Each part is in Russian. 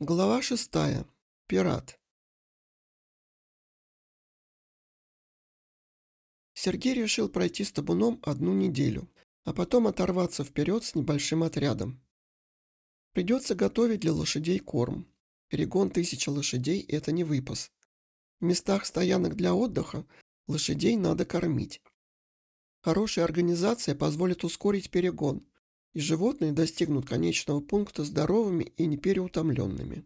Глава 6. Пират. Сергей решил пройти с табуном 1 неделю, а потом оторваться вперед с небольшим отрядом. Придется готовить для лошадей корм. Перегон 1000 лошадей – это не выпас. В местах стоянок для отдыха лошадей надо кормить. Хорошая организация позволит ускорить перегон, и животные достигнут конечного пункта здоровыми и непереутомленными.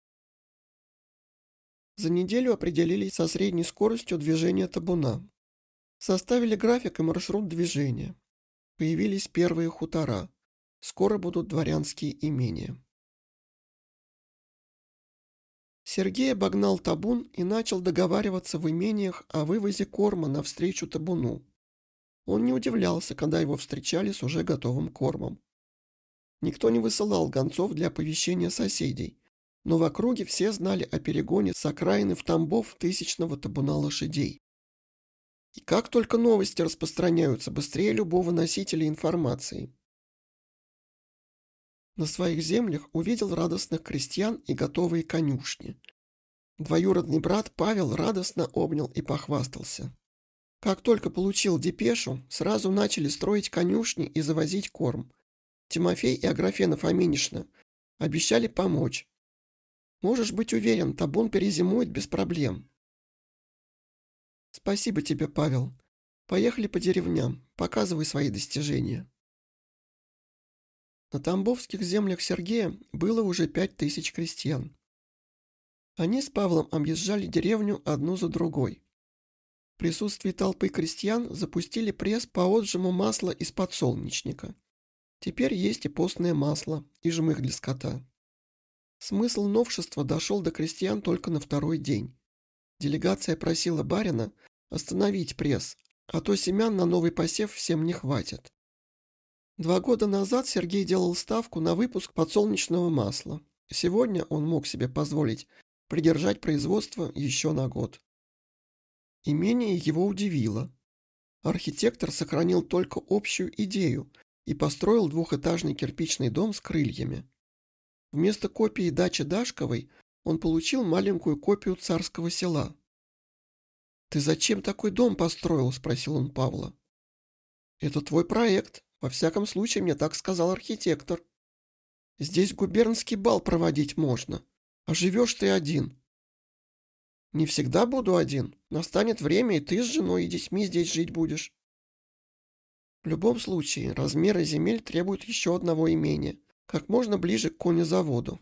За неделю определились со средней скоростью движения табуна. Составили график и маршрут движения. Появились первые хутора. Скоро будут дворянские имения. Сергей обогнал табун и начал договариваться в имениях о вывозе корма навстречу табуну. Он не удивлялся, когда его встречали с уже готовым кормом. Никто не высылал гонцов для оповещения соседей, но в округе все знали о перегоне с окраины в Тамбов 1000-го табуна лошадей. И как только новости распространяются быстрее любого носителя информации. На своих землях увидел радостных крестьян и готовые конюшни. Двоюродный брат Павел радостно обнял и похвастался. Как только получил депешу, сразу начали строить конюшни и завозить корм. Тимофей и Аграфена Фоминишна обещали помочь. Можешь быть уверен, табун перезимует без проблем. Спасибо тебе, Павел. Поехали по деревням, показывай свои достижения. На тамбовских землях Сергея было уже 5000 крестьян. Они с Павлом объезжали деревню одну за другой. В присутствии толпы крестьян запустили пресс по отжиму масла из подсолнечника. Теперь есть и постное масло, и жмых для скота. Смысл новшества дошел до крестьян только на 2-й день. Делегация просила барина остановить пресс, а то семян на новый посев всем не хватит. 2 года назад Сергей делал ставку на выпуск подсолнечного масла. Сегодня он мог себе позволить придержать производство еще на год. Имение его удивило. Архитектор сохранил только общую идею и построил 2-этажный кирпичный дом с крыльями. Вместо копии дачи Дашковой он получил маленькую копию царского села. «Ты зачем такой дом построил?» – спросил он Павла. «Это твой проект. Во всяком случае, мне так сказал архитектор. Здесь губернский бал проводить можно, а живешь ты один». «Не всегда буду один. Настанет время, и ты с женой и детьми здесь жить будешь». В любом случае, размеры земель требуют еще одного имения, как можно ближе к конезаводу.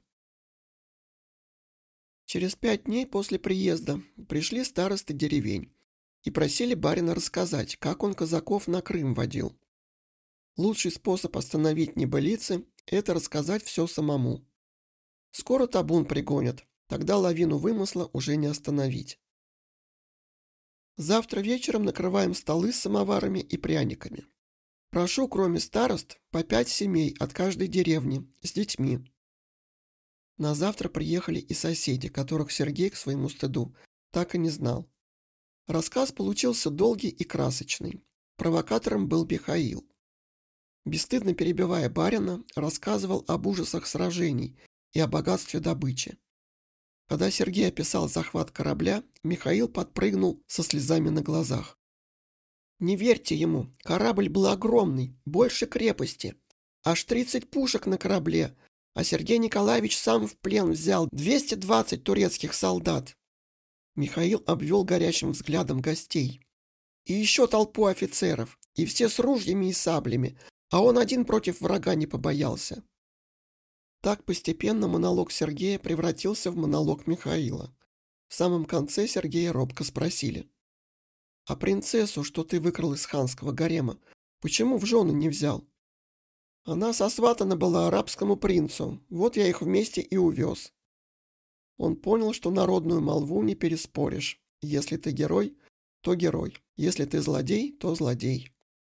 Через 5 дней после приезда пришли старосты деревень и просили барина рассказать, как он казаков на Крым водил. Лучший способ остановить небылицы – это рассказать все самому. Скоро табун пригонят, тогда лавину вымысла уже не остановить. Завтра вечером накрываем столы с самоварами и пряниками. Прошу, кроме старост, по 5 семей от каждой деревни с детьми. На завтра приехали и соседи, которых Сергей, к своему стыду, так и не знал. Рассказ получился долгий и красочный. Провокатором был Михаил. Бесстыдно перебивая барина, рассказывал об ужасах сражений и о богатстве добычи. Когда Сергей описал захват корабля, Михаил подпрыгнул со слезами на глазах. Не верьте ему, корабль был огромный, больше крепости. Аж 30 пушек на корабле, а Сергей Николаевич сам в плен взял 220 турецких солдат. Михаил обвел горящим взглядом гостей. И еще толпу офицеров, и все с ружьями и саблями, а он один против врага не побоялся. Так постепенно монолог Сергея превратился в монолог Михаила. В самом конце Сергея робко спросили. «А принцессу, что ты выкрал из ханского гарема, почему в жены не взял?» «Она сосватана была арабскому принцу, вот я их вместе и увез». Он понял, что народную молву не переспоришь. Если ты герой, то герой. Если ты злодей, то злодей.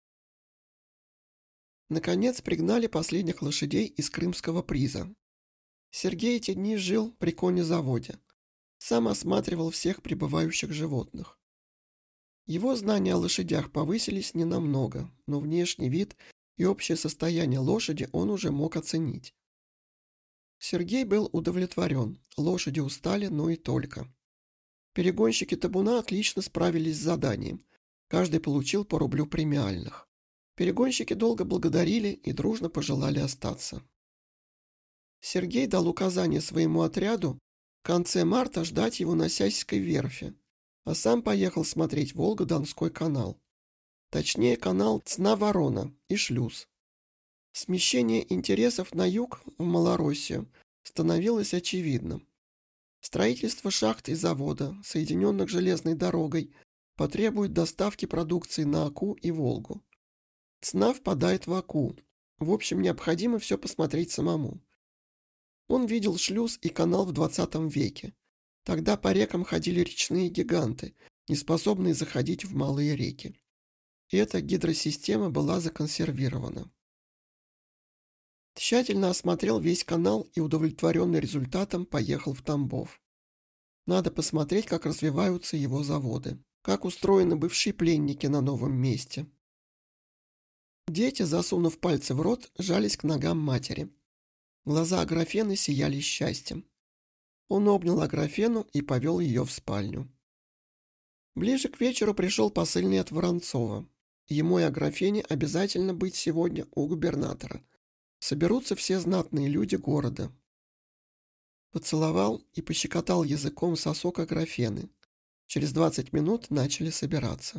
Наконец пригнали последних лошадей из крымского приза. Сергей эти дни жил при конезаводе. Сам осматривал всех прибывающих животных. Его знания о лошадях повысились ненамного, но внешний вид и общее состояние лошади он уже мог оценить. Сергей был удовлетворен, лошади устали, но и только. Перегонщики табуна отлично справились с заданием, каждый получил по рублю премиальных. Перегонщики долго благодарили и дружно пожелали остаться. Сергей дал указание своему отряду в конце марта ждать его на Сясьской верфи, а сам поехал смотреть Волго-Донской канал. Точнее, канал Цна-Ворона и шлюз. Смещение интересов на юг, в Малороссию, становилось очевидным. Строительство шахт и завода, соединенных железной дорогой, потребует доставки продукции на Аку и Волгу. Цна впадает в Аку. В общем, необходимо все посмотреть самому. Он видел шлюз и канал в 20 веке. Тогда по рекам ходили речные гиганты, не способные заходить в малые реки. И эта гидросистема была законсервирована. Тщательно осмотрел весь канал и, удовлетворенный результатом, поехал в Тамбов. Надо посмотреть, как развиваются его заводы, как устроены бывшие пленники на новом месте. Дети, засунув пальцы в рот, жались к ногам матери. Глаза Аграфены сияли счастьем. Он обнял Аграфену и повел ее в спальню. Ближе к вечеру пришел посыльный от Воронцова. Ему и Аграфене обязательно быть сегодня у губернатора. Соберутся все знатные люди города. Поцеловал и пощекотал языком сосок Аграфены. Через 20 минут начали собираться.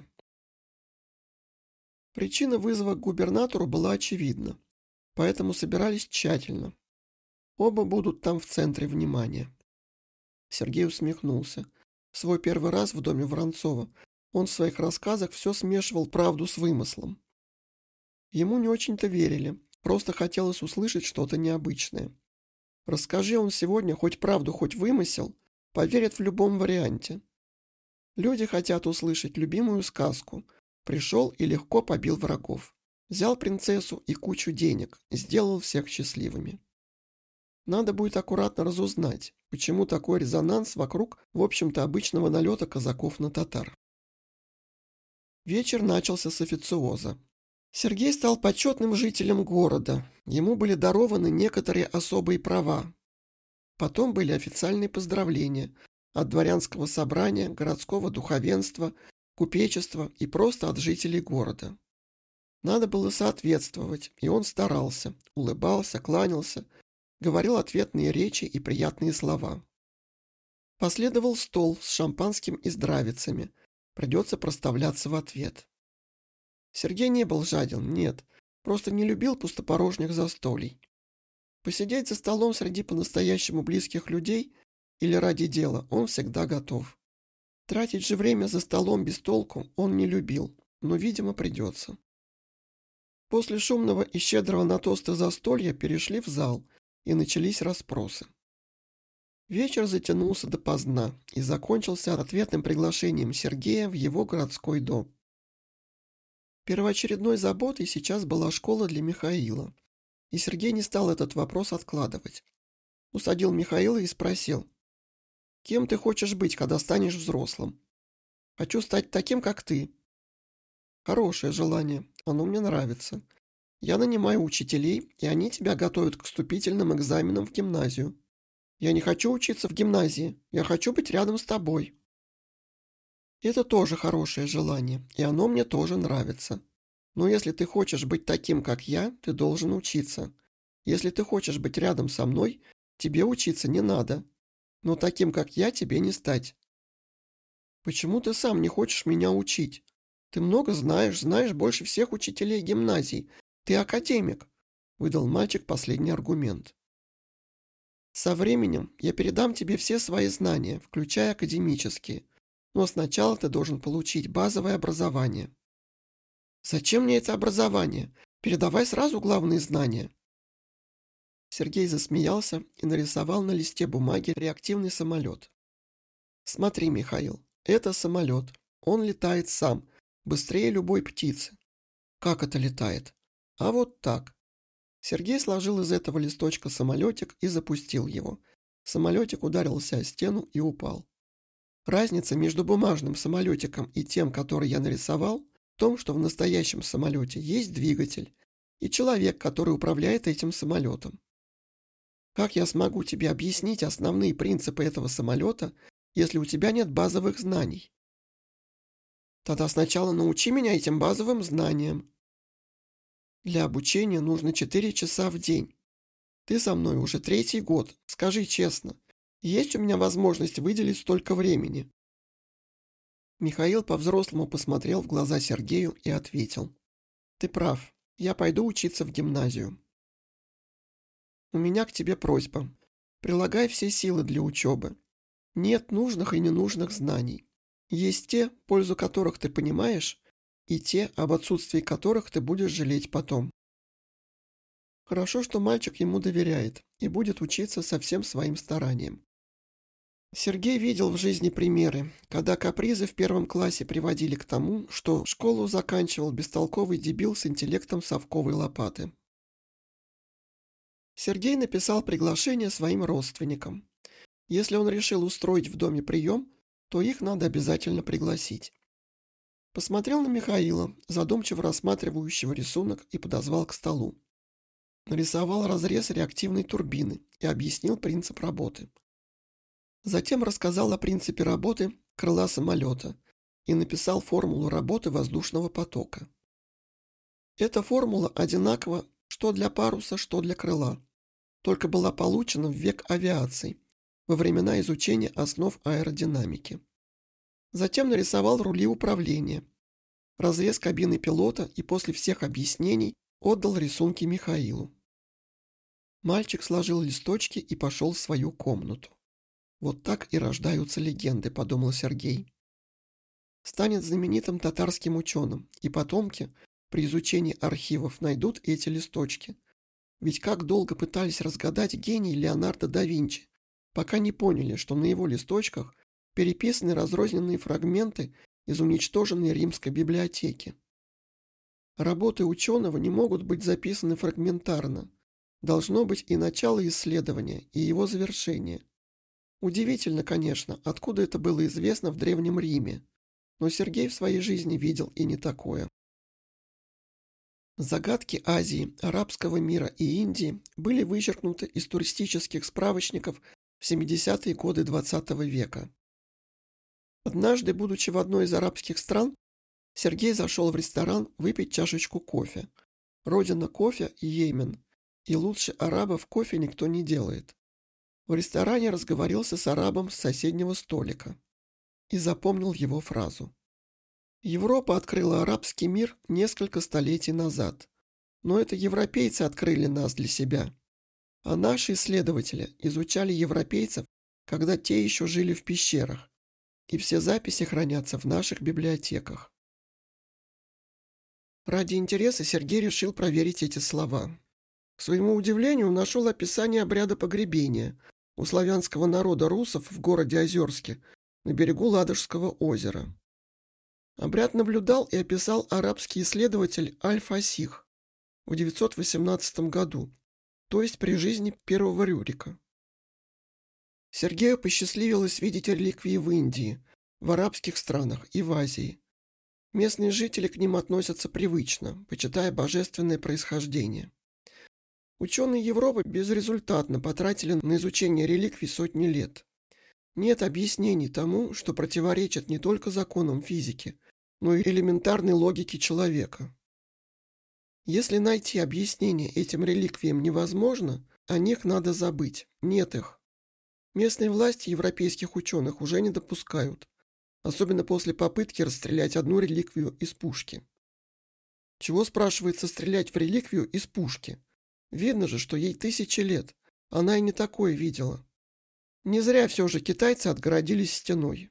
Причина вызова к губернатору была очевидна, поэтому собирались тщательно. Оба будут там в центре внимания. Сергей усмехнулся. В свой первый раз в доме Воронцова он в своих рассказах все смешивал правду с вымыслом. Ему не очень-то верили, просто хотелось услышать что-то необычное. Расскажи он сегодня хоть правду, хоть вымысел, поверят в любом варианте. Люди хотят услышать любимую сказку. Пришел и легко побил врагов. Взял принцессу и кучу денег, сделал всех счастливыми. Надо будет аккуратно разузнать, почему такой резонанс вокруг, в общем-то, обычного налета казаков на татар. Вечер начался с официоза. Сергей стал почетным жителем города, ему были дарованы некоторые особые права. Потом были официальные поздравления от дворянского собрания, городского духовенства, купечества и просто от жителей города. Надо было соответствовать, и он старался, улыбался, кланялся, говорил ответные речи и приятные слова. Последовал стол с шампанским и здравицами, придется проставляться в ответ. Сергей не был жаден, нет, просто не любил пустопорожних застолий. Посидеть за столом среди по-настоящему близких людей или ради дела он всегда готов. Тратить же время за столом без толку он не любил, но, видимо, придется. После шумного и щедрого на тосты застолья перешли в зал, и начались расспросы. Вечер затянулся допоздна и закончился ответным приглашением Сергея в его городской дом. Первоочередной заботой сейчас была школа для Михаила, и Сергей не стал этот вопрос откладывать. Усадил Михаила и спросил: «Кем ты хочешь быть, когда станешь взрослым?» «Хочу стать таким, как ты». «Хорошее желание, оно мне нравится. Я нанимаю учителей, и они тебя готовят к вступительным экзаменам в гимназию. Я не хочу учиться в гимназии, я хочу быть рядом с тобой». «Это тоже хорошее желание, и оно мне тоже нравится. Но если ты хочешь быть таким, как я, ты должен учиться. Если ты хочешь быть рядом со мной, тебе учиться не надо. Но таким, как я, тебе не стать». «Почему ты сам не хочешь меня учить? Ты много знаешь, знаешь больше всех учителей гимназий. Ты академик», — выдал мальчик последний аргумент. «Со временем я передам тебе все свои знания, включая академические. Но сначала ты должен получить базовое образование». «Зачем мне это образование? Передавай сразу главные знания». Сергей засмеялся и нарисовал на листе бумаги реактивный самолет. «Смотри, Михаил, это самолет. Он летает сам, быстрее любой птицы». «Как это летает?» «А вот так». Сергей сложил из этого листочка самолетик и запустил его. Самолетик ударился о стену и упал. Разница между бумажным самолетиком и тем, который я нарисовал, в том, что в настоящем самолете есть двигатель и человек, который управляет этим самолетом. Как я смогу тебе объяснить основные принципы этого самолета, если у тебя нет базовых знаний? Тогда сначала научи меня этим базовым знаниям. Для обучения нужно 4 часа в день. Ты со мной уже 3-й год. Скажи честно, есть у меня возможность выделить столько времени?» Михаил по-взрослому посмотрел в глаза Сергею и ответил: «Ты прав. Я пойду учиться в гимназию. У меня к тебе просьба. Прилагай все силы для учебы. Нет нужных и ненужных знаний. Есть те, пользу которых ты понимаешь, и те, об отсутствии которых ты будешь жалеть потом». Хорошо, что мальчик ему доверяет и будет учиться со всем своим старанием. Сергей видел в жизни примеры, когда капризы в 1 классе приводили к тому, что школу заканчивал бестолковый дебил с интеллектом совковой лопаты. Сергей написал приглашение своим родственникам. Если он решил устроить в доме прием, то их надо обязательно пригласить. Посмотрел на Михаила, задумчиво рассматривающего рисунок, и подозвал к столу. Нарисовал разрез реактивной турбины и объяснил принцип работы. Затем рассказал о принципе работы крыла самолета и написал формулу работы воздушного потока. Эта формула одинакова что для паруса, что для крыла, только была получена в век авиации, во времена изучения основ аэродинамики. Затем нарисовал рули управления, разрез кабины пилота и после всех объяснений отдал рисунки Михаилу. Мальчик сложил листочки и пошел в свою комнату. «Вот так и рождаются легенды», — подумал Сергей. Станет знаменитым татарским ученым, и потомки при изучении архивов найдут эти листочки. Ведь как долго пытались разгадать гений Леонардо да Винчи, пока не поняли, что на его листочках переписаны разрозненные фрагменты из уничтоженной римской библиотеки. Работы ученого не могут быть записаны фрагментарно. Должно быть и начало исследования, и его завершение. Удивительно, конечно, откуда это было известно в Древнем Риме, но Сергей в своей жизни видел и не такое. Загадки Азии, арабского мира и Индии были вычеркнуты из туристических справочников в 70-е годы XX века. Однажды, будучи в одной из арабских стран, Сергей зашел в ресторан выпить чашечку кофе. Родина кофе – Йемен, и лучше арабов кофе никто не делает. В ресторане разговорился с арабом с соседнего столика и запомнил его фразу. Европа открыла арабский мир несколько столетий назад, но это европейцы открыли нас для себя, а наши исследователи изучали европейцев, когда те еще жили в пещерах, и все записи хранятся в наших библиотеках. Ради интереса Сергей решил проверить эти слова. К своему удивлению, нашел описание обряда погребения у славянского народа русов в городе Озерске на берегу Ладожского озера. Обряд наблюдал и описал арабский исследователь Аль-Фасих в 918 году, то есть при жизни первого Рюрика. Сергею посчастливилось видеть реликвии в Индии, в арабских странах и в Азии. Местные жители к ним относятся привычно, почитая божественное происхождение. Ученые Европы безрезультатно потратили на изучение реликвий сотни лет. Нет объяснений тому, что противоречит не только законам физики, но и элементарной логике человека. Если найти объяснение этим реликвиям невозможно, о них надо забыть, нет их. Местные власти европейских ученых уже не допускают, особенно после попытки расстрелять одну реликвию из пушки. Чего, спрашивается, стрелять в реликвию из пушки? Видно же, что ей 1000 лет, она и не такое видела. Не зря все же китайцы отгородились стеной.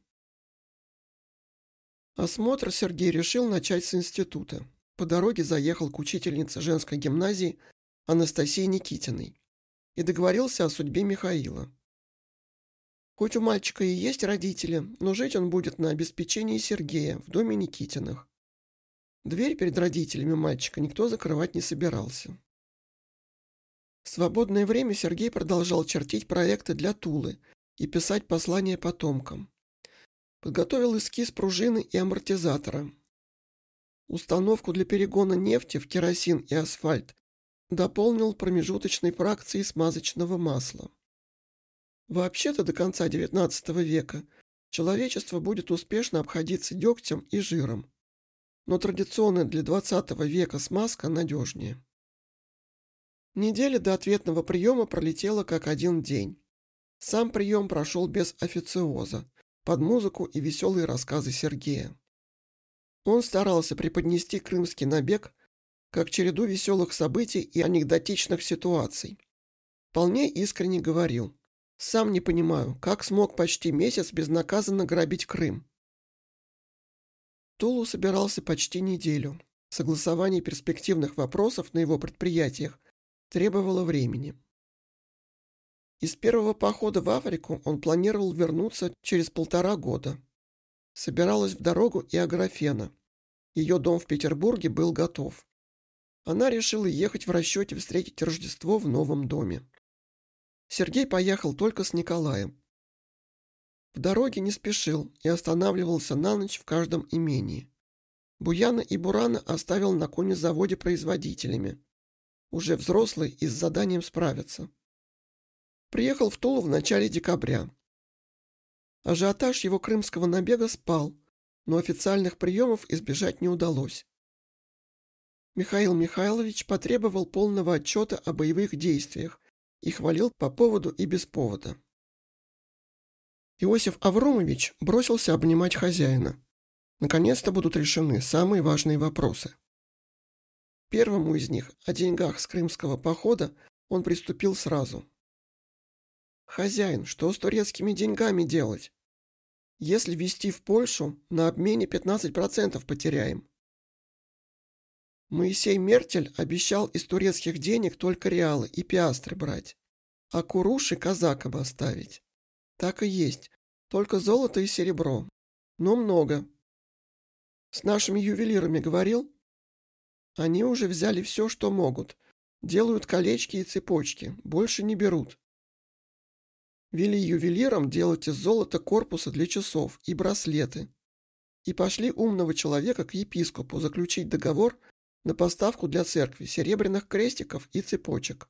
Осмотр Сергей решил начать с института. По дороге заехал к учительнице женской гимназии Анастасии Никитиной и договорился о судьбе Михаила. Хоть у мальчика и есть родители, но жить он будет на обеспечении Сергея в доме Никитиных. Дверь перед родителями мальчика никто закрывать не собирался. В свободное время Сергей продолжал чертить проекты для Тулы и писать послания потомкам. Подготовил эскиз пружины и амортизатора. Установку для перегона нефти в керосин и асфальт дополнил промежуточной фракцией смазочного масла. Вообще-то до конца XIX века человечество будет успешно обходиться дегтем и жиром, но традиционная для XX века смазка надежнее. Неделя до ответного приема пролетела как один день. Сам прием прошел без официоза, под музыку и веселые рассказы Сергея. Он старался преподнести крымский набег как череду веселых событий и анекдотичных ситуаций. Вполне искренне говорил: «Сам не понимаю, как смог почти месяц безнаказанно грабить Крым». В Тулу собирался почти неделю. Согласование перспективных вопросов на его предприятиях требовало времени. Из первого похода в Африку он планировал вернуться через 1,5 года. Собиралась в дорогу и Аграфена. Ее дом в Петербурге был готов. Она решила ехать в расчете встретить Рождество в новом доме. Сергей поехал только с Николаем. В дороге не спешил и останавливался на ночь в каждом имении. Буяна и Бурана оставил на конезаводе производителями. Уже взрослый и с заданием справиться. Приехал в Тулу в начале декабря. Ажиотаж его крымского набега спал, но официальных приемов избежать не удалось. Михаил Михайлович потребовал полного отчета о боевых действиях и хвалил по поводу и без повода. Иосиф Авромович бросился обнимать хозяина. Наконец-то будут решены самые важные вопросы. Первому из них, о деньгах с крымского похода, он приступил сразу. «Хозяин, что с турецкими деньгами делать? Если везти в Польшу, на обмене 15% потеряем. Моисей Мертель обещал из турецких денег только реалы и пиастры брать, а куруши казакам оставить. Так и есть, только золото и серебро, но много. С нашими ювелирами говорил? Они уже взяли все, что могут, делают колечки и цепочки, больше не берут. Вели ювелирам делать из золота корпусы для часов и браслеты. И пошли умного человека к епископу заключить договор на поставку для церкви серебряных крестиков и цепочек.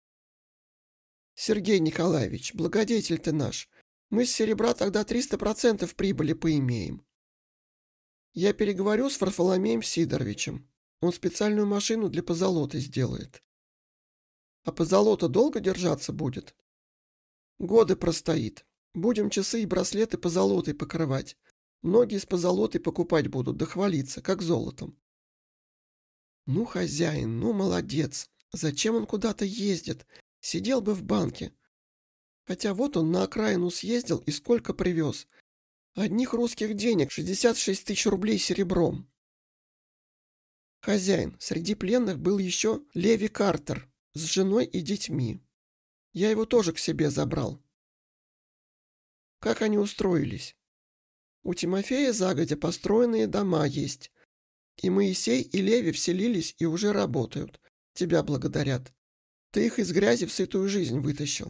Сергей Николаевич, благодетель ты наш, мы с серебра тогда 300% прибыли поимеем. Я переговорю с Варфоломеем Сидоровичем. Он специальную машину для позолоты сделает. А позолота долго держаться будет? Годы простоит. Будем часы и браслеты позолотой покрывать. Многие с позолотой покупать будут, да хвалиться, как золотом. Ну, хозяин, ну, молодец. Зачем он куда-то ездит? Сидел бы в банке. Хотя вот он на окраину съездил и сколько привез. Одних русских денег 66 тысяч рублей серебром. Хозяин, среди пленных был еще Леви Картер с женой и детьми. Я его тоже к себе забрал. Как они устроились? У Тимофея загодя построенные дома есть. И Моисей, и Леви вселились и уже работают. Тебя благодарят. Ты их из грязи в сытую жизнь вытащил.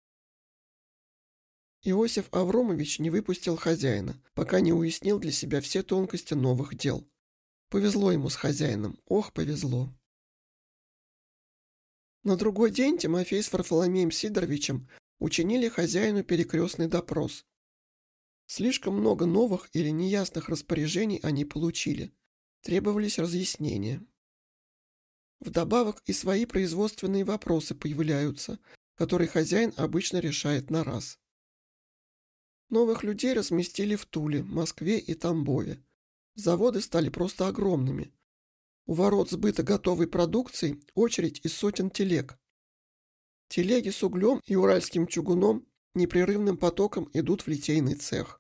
Иосиф Авромович не выпустил хозяина, пока не уяснил для себя все тонкости новых дел. Повезло ему с хозяином, ох, повезло. На другой день Тимофей с Варфоломеем Сидоровичем учинили хозяину перекрестный допрос. Слишком много новых или неясных распоряжений они получили. Требовались разъяснения. Вдобавок и свои производственные вопросы появляются, которые хозяин обычно решает на раз. Новых людей разместили в Туле, Москве и Тамбове. Заводы стали просто огромными. У ворот сбыта готовой продукции очередь из сотен телег. Телеги с углем и уральским чугуном непрерывным потоком идут в литейный цех.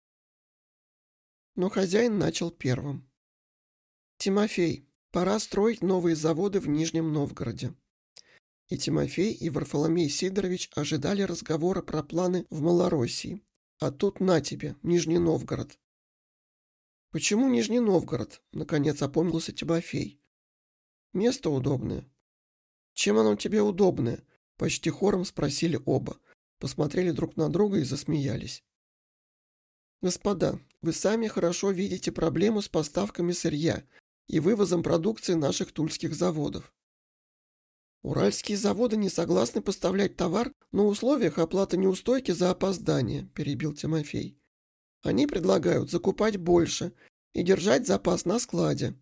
Но хозяин начал первым. «Тимофей, пора строить новые заводы в Нижнем Новгороде». И Тимофей, и Варфоломей Сидорович ожидали разговора про планы в Малороссии. А тут на тебе, Нижний Новгород. «Почему Нижний Новгород?» — наконец опомнился Тимофей. «Место удобное». «Чем оно тебе удобное?» — почти хором спросили оба. Посмотрели друг на друга и засмеялись. «Господа, вы сами хорошо видите проблему с поставками сырья и вывозом продукции наших тульских заводов. Уральские заводы не согласны поставлять товар на условиях оплаты неустойки за опоздание, перебил Тимофей. Они предлагают закупать больше и держать запас на складе.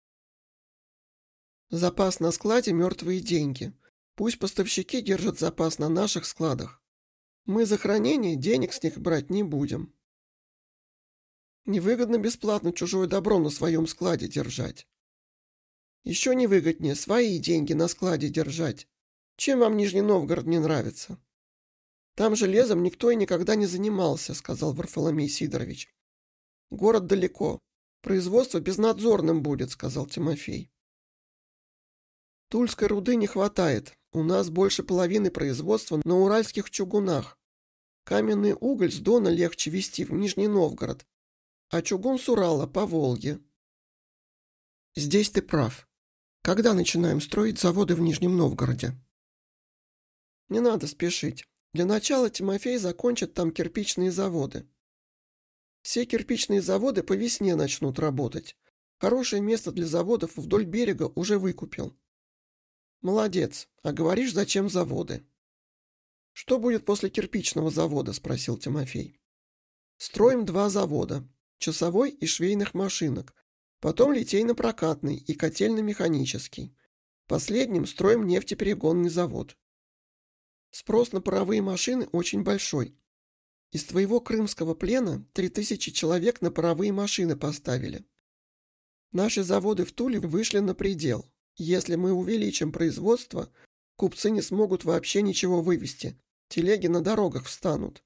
Запас на складе – мертвые деньги. Пусть поставщики держат запас на наших складах. Мы за хранение денег с них брать не будем. Невыгодно бесплатно чужое добро на своем складе держать. Еще невыгоднее свои деньги на складе держать. Чем вам Нижний Новгород не нравится? Там железом никто и никогда не занимался, сказал Варфоломей Сидорович. Город далеко. Производство безнадзорным будет, сказал Тимофей. Тульской руды не хватает. У нас больше половины производства на уральских чугунах. Каменный уголь с Дона легче везти в Нижний Новгород, а чугун с Урала по Волге. Здесь ты прав. Когда начинаем строить заводы в Нижнем Новгороде? Не надо спешить. Для начала Тимофей закончит там кирпичные заводы. Все кирпичные заводы по весне начнут работать. Хорошее место для заводов вдоль берега уже выкупил. Молодец. А говоришь, зачем заводы? Что будет после кирпичного завода? Спросил Тимофей. Строим 2 завода. Часовой и швейных машинок. Потом литейно-прокатный и котельно-механический. Последним строим нефтеперегонный завод. Спрос на паровые машины очень большой. Из твоего крымского плена 3000 человек на паровые машины поставили. Наши заводы в Туле вышли на предел. Если мы увеличим производство, купцы не смогут вообще ничего вывезти. Телеги на дорогах встанут.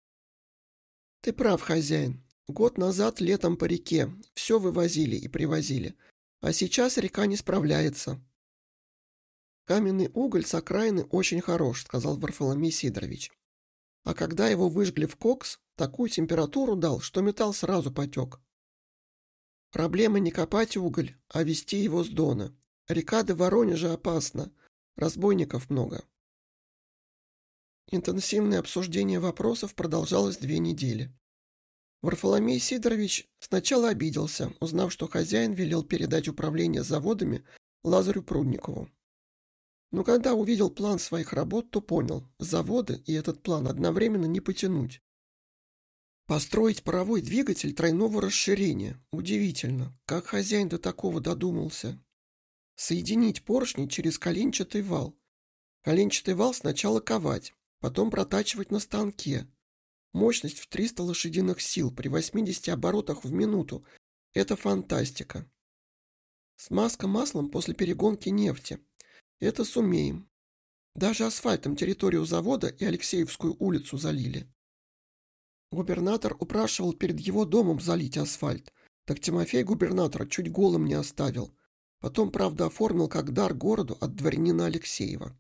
Ты прав, хозяин. Год назад летом по реке все вывозили и привозили, а сейчас река не справляется. Каменный уголь с окраины очень хорош, сказал Варфоломей Сидорович. А когда его выжгли в кокс, такую температуру дал, что металл сразу потек. Проблема не копать уголь, а везти его с Дона. Река до Воронежа опасна, разбойников много. Интенсивное обсуждение вопросов продолжалось 2 недели. Варфоломей Сидорович сначала обиделся, узнав, что хозяин велел передать управление заводами Лазарю Прудникову. Но когда увидел план своих работ, то понял, заводы и этот план одновременно не потянуть. Построить паровой двигатель тройного расширения. Удивительно, как хозяин до такого додумался. Соединить поршни через коленчатый вал. Коленчатый вал сначала ковать, потом протачивать на станке. Мощность в 300 лошадиных сил при 80 оборотах в минуту. Это фантастика. Смазка маслом после перегонки нефти. Это сумеем. Даже асфальтом территорию завода и Алексеевскую улицу залили. Губернатор упрашивал перед его домом залить асфальт. Так Тимофей губернатора чуть голым не оставил. Потом, правда, оформил как дар городу от дворянина Алексеева.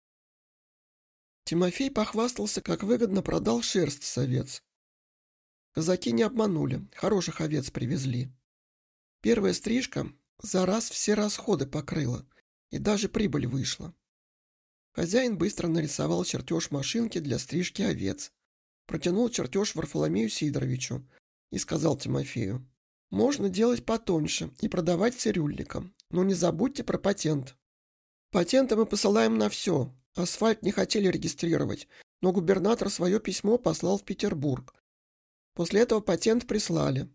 Тимофей похвастался, как выгодно продал шерсть с овец. Казаки не обманули, хороших овец привезли. Первая стрижка за раз все расходы покрыла, и даже прибыль вышла. Хозяин быстро нарисовал чертеж машинки для стрижки овец, протянул чертеж Варфоломею Сидоровичу и сказал Тимофею: «Можно делать потоньше и продавать цирюльникам, но не забудьте про патент. Патенты мы посылаем на все. Асфальт не хотели регистрировать, но губернатор свое письмо послал в Петербург. После этого патент прислали».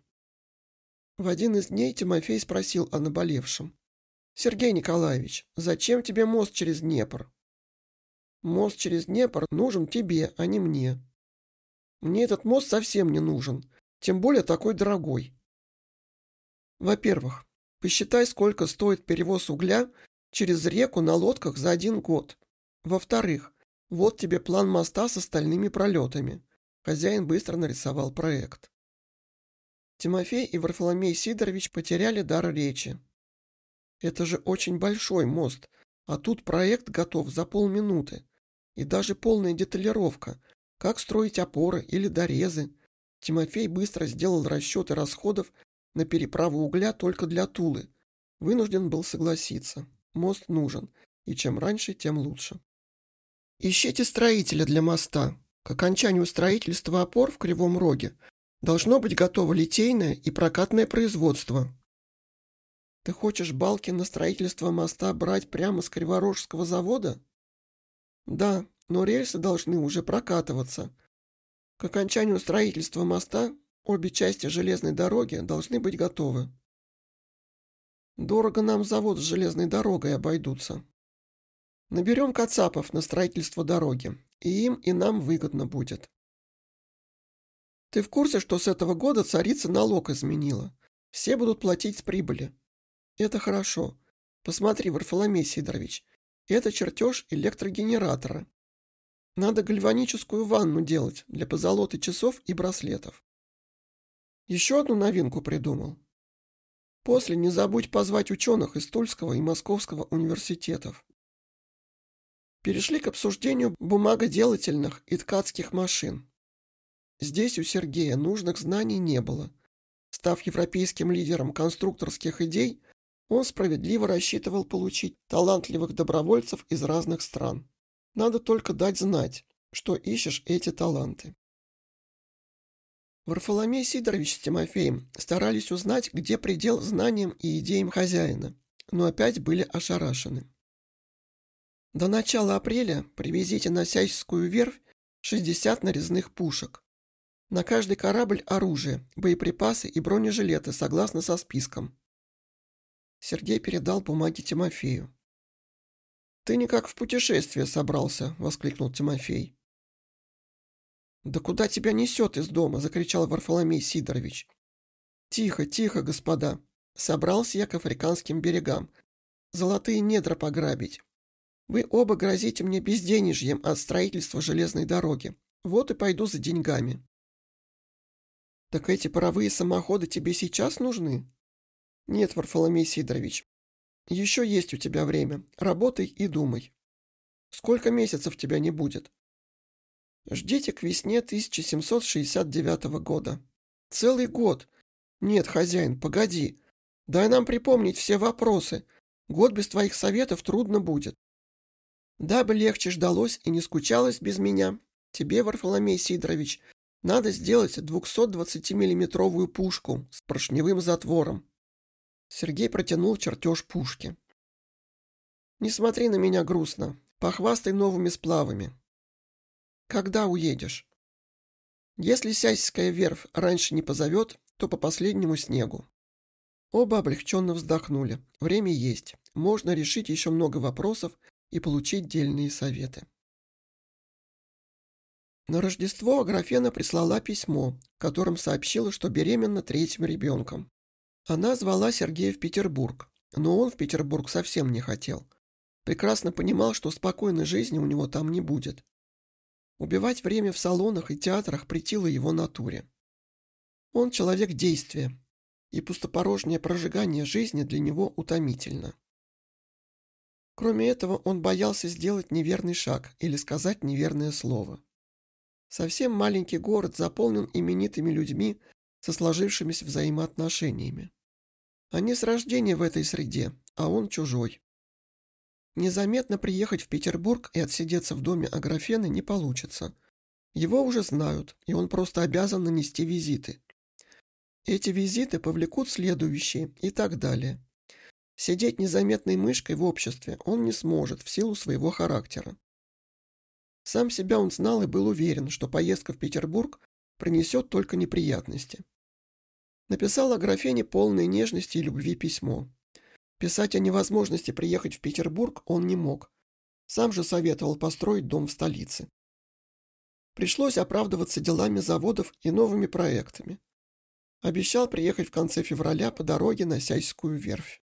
В один из дней Тимофей спросил о наболевшем. «Сергей Николаевич, зачем тебе мост через Днепр?» «Мост через Днепр нужен тебе, а не мне. Мне этот мост совсем не нужен, тем более такой дорогой. Во-первых, посчитай, сколько стоит перевоз угля через реку на лодках за 1 год. Во-вторых, вот тебе план моста с остальными пролетами». Хозяин быстро нарисовал проект. Тимофей и Варфоломей Сидорович потеряли дар речи. Это же очень большой мост, а тут проект готов за полминуты. И даже полная деталировка, как строить опоры или дорезы. Тимофей быстро сделал расчеты расходов на переправу угля только для Тулы. Вынужден был согласиться. Мост нужен, и чем раньше, тем лучше. Ищите строителя для моста. К окончанию строительства опор в Кривом Роге должно быть готово литейное и прокатное производство. Ты хочешь балки на строительство моста брать прямо с Криворожского завода? Да, но рельсы должны уже прокатываться. К окончанию строительства моста обе части железной дороги должны быть готовы. Дорого нам завод с железной дорогой обойдутся. Наберем кацапов на строительство дороги, и им, и нам выгодно будет. Ты в курсе, что с этого года царица налог изменила? Все будут платить с прибыли. Это хорошо. Посмотри, Варфоломей Сидорович, это чертеж электрогенератора. Надо гальваническую ванну делать для позолоты часов и браслетов. Еще одну новинку придумал. После не забудь позвать ученых из Тульского и Московского университетов. Перешли к обсуждению бумагоделательных и ткацких машин. Здесь у Сергея нужных знаний не было. Став европейским лидером конструкторских идей, он справедливо рассчитывал получить талантливых добровольцев из разных стран. Надо только дать знать, что ищешь эти таланты. Варфоломей Сидорович с Тимофеем старались узнать, где предел знаниям и идеям хозяина, но опять были ошарашены. До начала апреля привезите на Сяйскую верфь 60 нарезных пушек. На каждый корабль оружие, боеприпасы и бронежилеты согласно со списком. Сергей передал бумаги Тимофею. «Ты никак в путешествие собрался», — воскликнул Тимофей. «Да куда тебя несет из дома?» — закричал Варфоломей Сидорович. «Тихо, тихо, господа. Собрался я к африканским берегам. Золотые недра пограбить. Вы оба грозите мне безденежьем от строительства железной дороги. Вот и пойду за деньгами». «Так эти паровые самоходы тебе сейчас нужны?» «Нет, Варфоломей Сидорович. Еще есть у тебя время. Работай и думай. Сколько месяцев тебя не будет?» «Ждите к весне 1769 года. Целый год. Нет, хозяин, погоди. Дай нам припомнить все вопросы. Год без твоих советов трудно будет. Дабы легче ждалось и не скучалось без меня, тебе, Варфоломей Сидорович, надо сделать 220-миллиметровую пушку с поршневым затвором». Сергей протянул чертеж пушки. «Не смотри на меня грустно. Похвастай новыми сплавами. Когда уедешь? Если Сяйская верфь раньше не позовет, то по последнему снегу». Оба облегченно вздохнули. Время есть. Можно решить еще много вопросов и получить дельные советы. На Рождество Аграфена прислала письмо, в котором сообщила, что беременна третьим ребенком. Она звала Сергея в Петербург, но он в Петербург совсем не хотел. Прекрасно понимал, что спокойной жизни у него там не будет. Убивать время в салонах и театрах претило его натуре. Он человек действия, и пустопорожнее прожигание жизни для него утомительно. Кроме этого, он боялся сделать неверный шаг или сказать неверное слово. Совсем маленький город заполнен именитыми людьми со сложившимися взаимоотношениями. Они с рождения в этой среде, а он чужой. Незаметно приехать в Петербург и отсидеться в доме Аграфены не получится. Его уже знают, и он просто обязан нанести визиты. Эти визиты повлекут следующие и так далее. Сидеть незаметной мышкой в обществе он не сможет в силу своего характера. Сам себя он знал и был уверен, что поездка в Петербург принесет только неприятности. Написал Аграфене полное нежности и любви письмо. Писать о невозможности приехать в Петербург он не мог. Сам же советовал построить дом в столице. Пришлось оправдываться делами заводов и новыми проектами. Обещал приехать в конце февраля по дороге на Сяйскую верфь.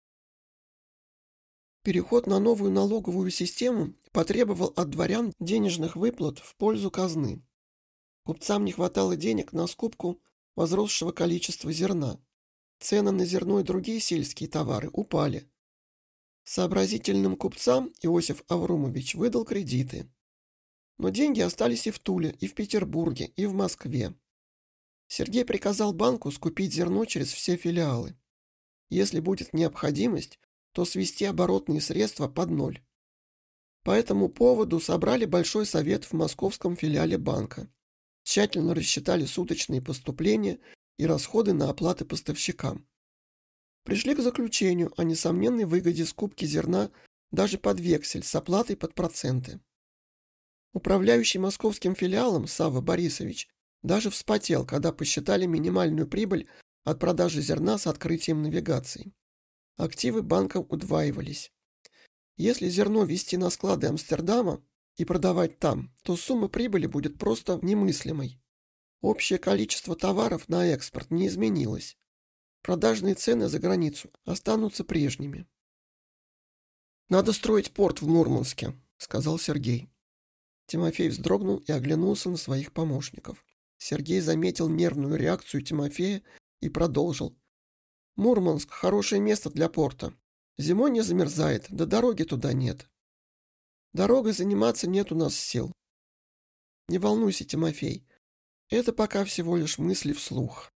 Переход на новую налоговую систему потребовал от дворян денежных выплат в пользу казны. Купцам не хватало денег на скупку возросшего количества зерна. Цены на зерно и другие сельские товары упали. Сообразительным купцам Иосиф Аврумович выдал кредиты. Но деньги остались и в Туле, и в Петербурге, и в Москве. Сергей приказал банку скупить зерно через все филиалы. Если будет необходимость, то свести оборотные средства под ноль. По этому поводу собрали большой совет в московском филиале банка. Тщательно рассчитали суточные поступления и расходы на оплаты поставщикам. Пришли к заключению о несомненной выгоде скупки зерна даже под вексель с оплатой под проценты. Управляющий московским филиалом Савва Борисович даже вспотел, когда посчитали минимальную прибыль от продажи зерна с открытием навигации. Активы банка удваивались. Если зерно везти на склады Амстердама и продавать там, то сумма прибыли будет просто немыслимой. Общее количество товаров на экспорт не изменилось. Продажные цены за границу останутся прежними. «Надо строить порт в Мурманске», — сказал Сергей. Тимофей вздрогнул и оглянулся на своих помощников. Сергей заметил нервную реакцию Тимофея и продолжил. «Мурманск — хорошее место для порта. Зимой не замерзает, да дороги туда нет. Дорогой заниматься нет у нас сил. Не волнуйся, Тимофей, это пока всего лишь мысли вслух».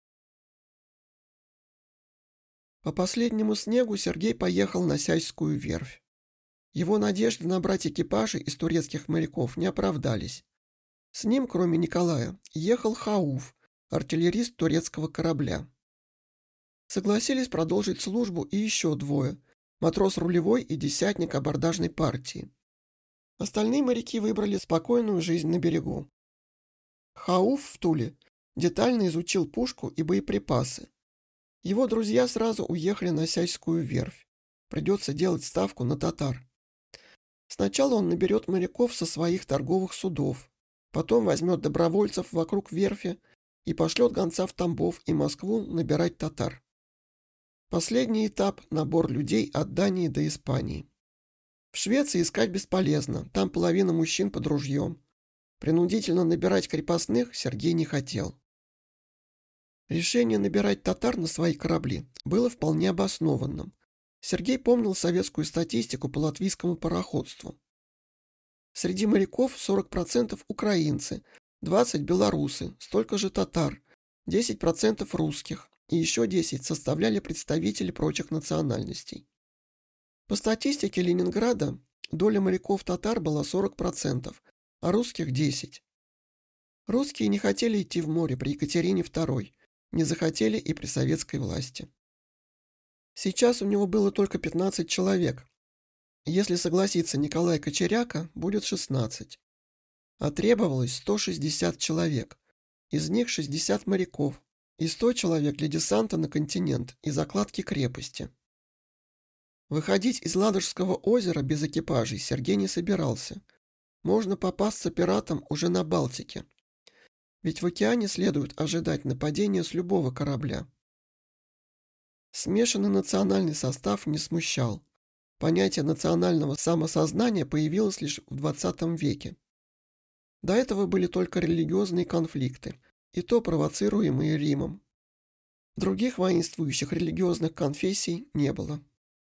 По последнему снегу Сергей поехал на Сяйскую верфь. Его надежды набрать экипажи из турецких моряков не оправдались. С ним, кроме Николая, ехал Хауф, артиллерист турецкого корабля. Согласились продолжить службу и еще двое – матрос рулевой и десятник абордажной партии. Остальные моряки выбрали спокойную жизнь на берегу. Хауф в Туле детально изучил пушку и боеприпасы. Его друзья сразу уехали на Сяйскую верфь. Придется делать ставку на татар. Сначала он наберет моряков со своих торговых судов, потом возьмет добровольцев вокруг верфи и пошлет гонца в Тамбов и Москву набирать татар. Последний этап – набор людей от Дании до Испании. В Швеции искать бесполезно, там половина мужчин под ружьем. Принудительно набирать крепостных Сергей не хотел. Решение набирать татар на свои корабли было вполне обоснованным. Сергей помнил советскую статистику по латвийскому пароходству. Среди моряков 40% украинцы, 20% белорусы, столько же татар, 10% русских и еще 10% составляли представители прочих национальностей. По статистике Ленинграда доля моряков-татар была 40%, а русских 10%. Русские не хотели идти в море при Екатерине II, не захотели и при советской власти. Сейчас у него было только 15 человек. Если согласится Николай Кочеряка, будет 16. А требовалось 160 человек. Из них 60 моряков и 100 человек для десанта на континент и закладки крепости. Выходить из Ладожского озера без экипажей Сергей не собирался. Можно попасться пиратам уже на Балтике. Ведь в океане следует ожидать нападения с любого корабля. Смешанный национальный состав не смущал. Понятие национального самосознания появилось лишь в XX веке. До этого были только религиозные конфликты, и то провоцируемые Римом. Других воинствующих религиозных конфессий не было.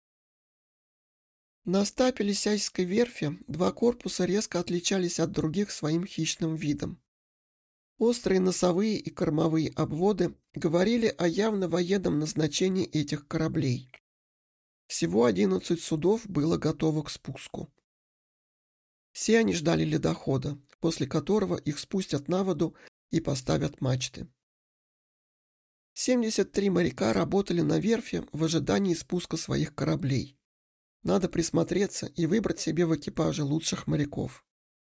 На стапеле Сяйской верфи два корпуса резко отличались от других своим хищным видом. Острые носовые и кормовые обводы говорили о явно военном назначении этих кораблей. Всего 11 судов было готово к спуску. Все они ждали ледохода, после которого их спустят на воду и поставят мачты. 73 моряка работали на верфи в ожидании спуска своих кораблей. Надо присмотреться и выбрать себе в экипаже лучших моряков.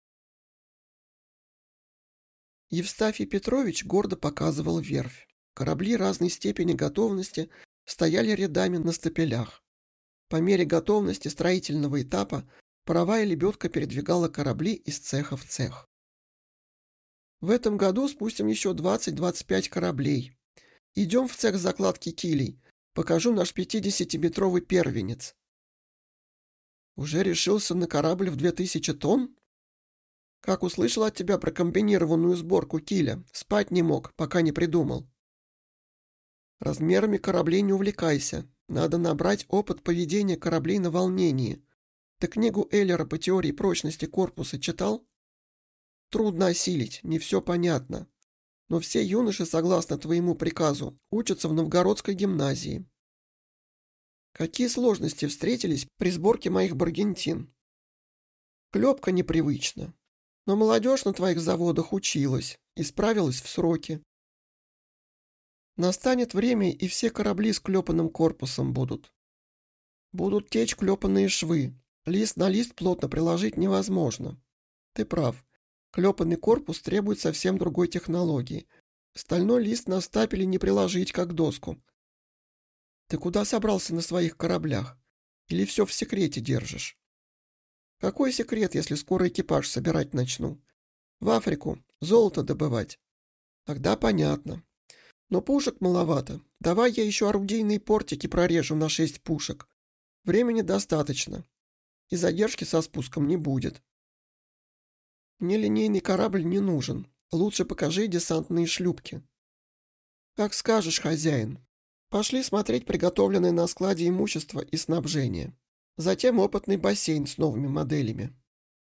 Евстафий Петрович гордо показывал верфь. Корабли разной степени готовности стояли рядами на стапелях. По мере готовности строительного этапа паровая лебедка передвигала корабли из цеха в цех. В этом году спустим еще 20-25 кораблей. Идем в цех закладки килей. Покажу наш 50-метровый первенец. Уже решился на корабль в 2000 тонн? Как услышал от тебя про комбинированную сборку киля, спать не мог, пока не придумал. Размерами кораблей не увлекайся. Надо набрать опыт поведения кораблей на волнении. Ты книгу Эйлера по теории прочности корпуса читал? Трудно осилить, не все понятно. Но все юноши, согласно твоему приказу, учатся в Новгородской гимназии. Какие сложности встретились при сборке моих баргентин? Клепка непривычна. Но молодежь на твоих заводах училась и справилась в сроки. Настанет время, и все корабли с клепанным корпусом будут. Будут течь клепанные швы. Лист на лист плотно приложить невозможно. Ты прав. Клепанный корпус требует совсем другой технологии. Стальной лист на стапеле не приложить, как доску. Ты куда собрался на своих кораблях? Или все в секрете держишь? Какой секрет, если скоро экипаж собирать начну? В Африку золото добывать. Тогда понятно. Но пушек маловато. Давай я еще орудийные портики прорежу на 6 пушек. Времени достаточно. И задержки со спуском не будет. Мне линейный корабль не нужен. Лучше покажи десантные шлюпки. Как скажешь, хозяин. Пошли смотреть приготовленное на складе имущество и снабжение. Затем опытный бассейн с новыми моделями.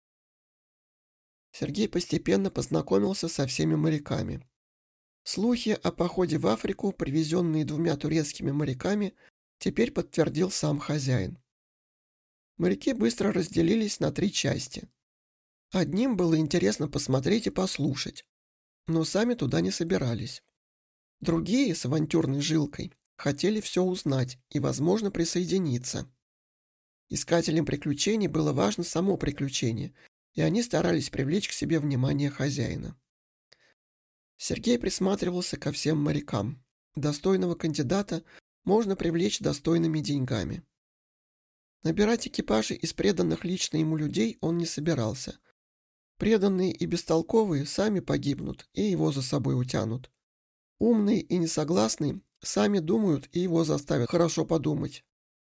Сергей постепенно познакомился со всеми моряками. Слухи о походе в Африку, привезенные 2 турецкими моряками, теперь подтвердил сам хозяин. Моряки быстро разделились на 3 части. Одним было интересно посмотреть и послушать, но сами туда не собирались. Другие с авантюрной жилкой хотели все узнать и, возможно, присоединиться. Искателям приключений было важно само приключение, и они старались привлечь к себе внимание хозяина. Сергей присматривался ко всем морякам. Достойного кандидата можно привлечь достойными деньгами. Набирать экипажи из преданных лично ему людей он не собирался. Преданные и бестолковые сами погибнут и его за собой утянут. Умные и несогласные сами думают и его заставят хорошо подумать.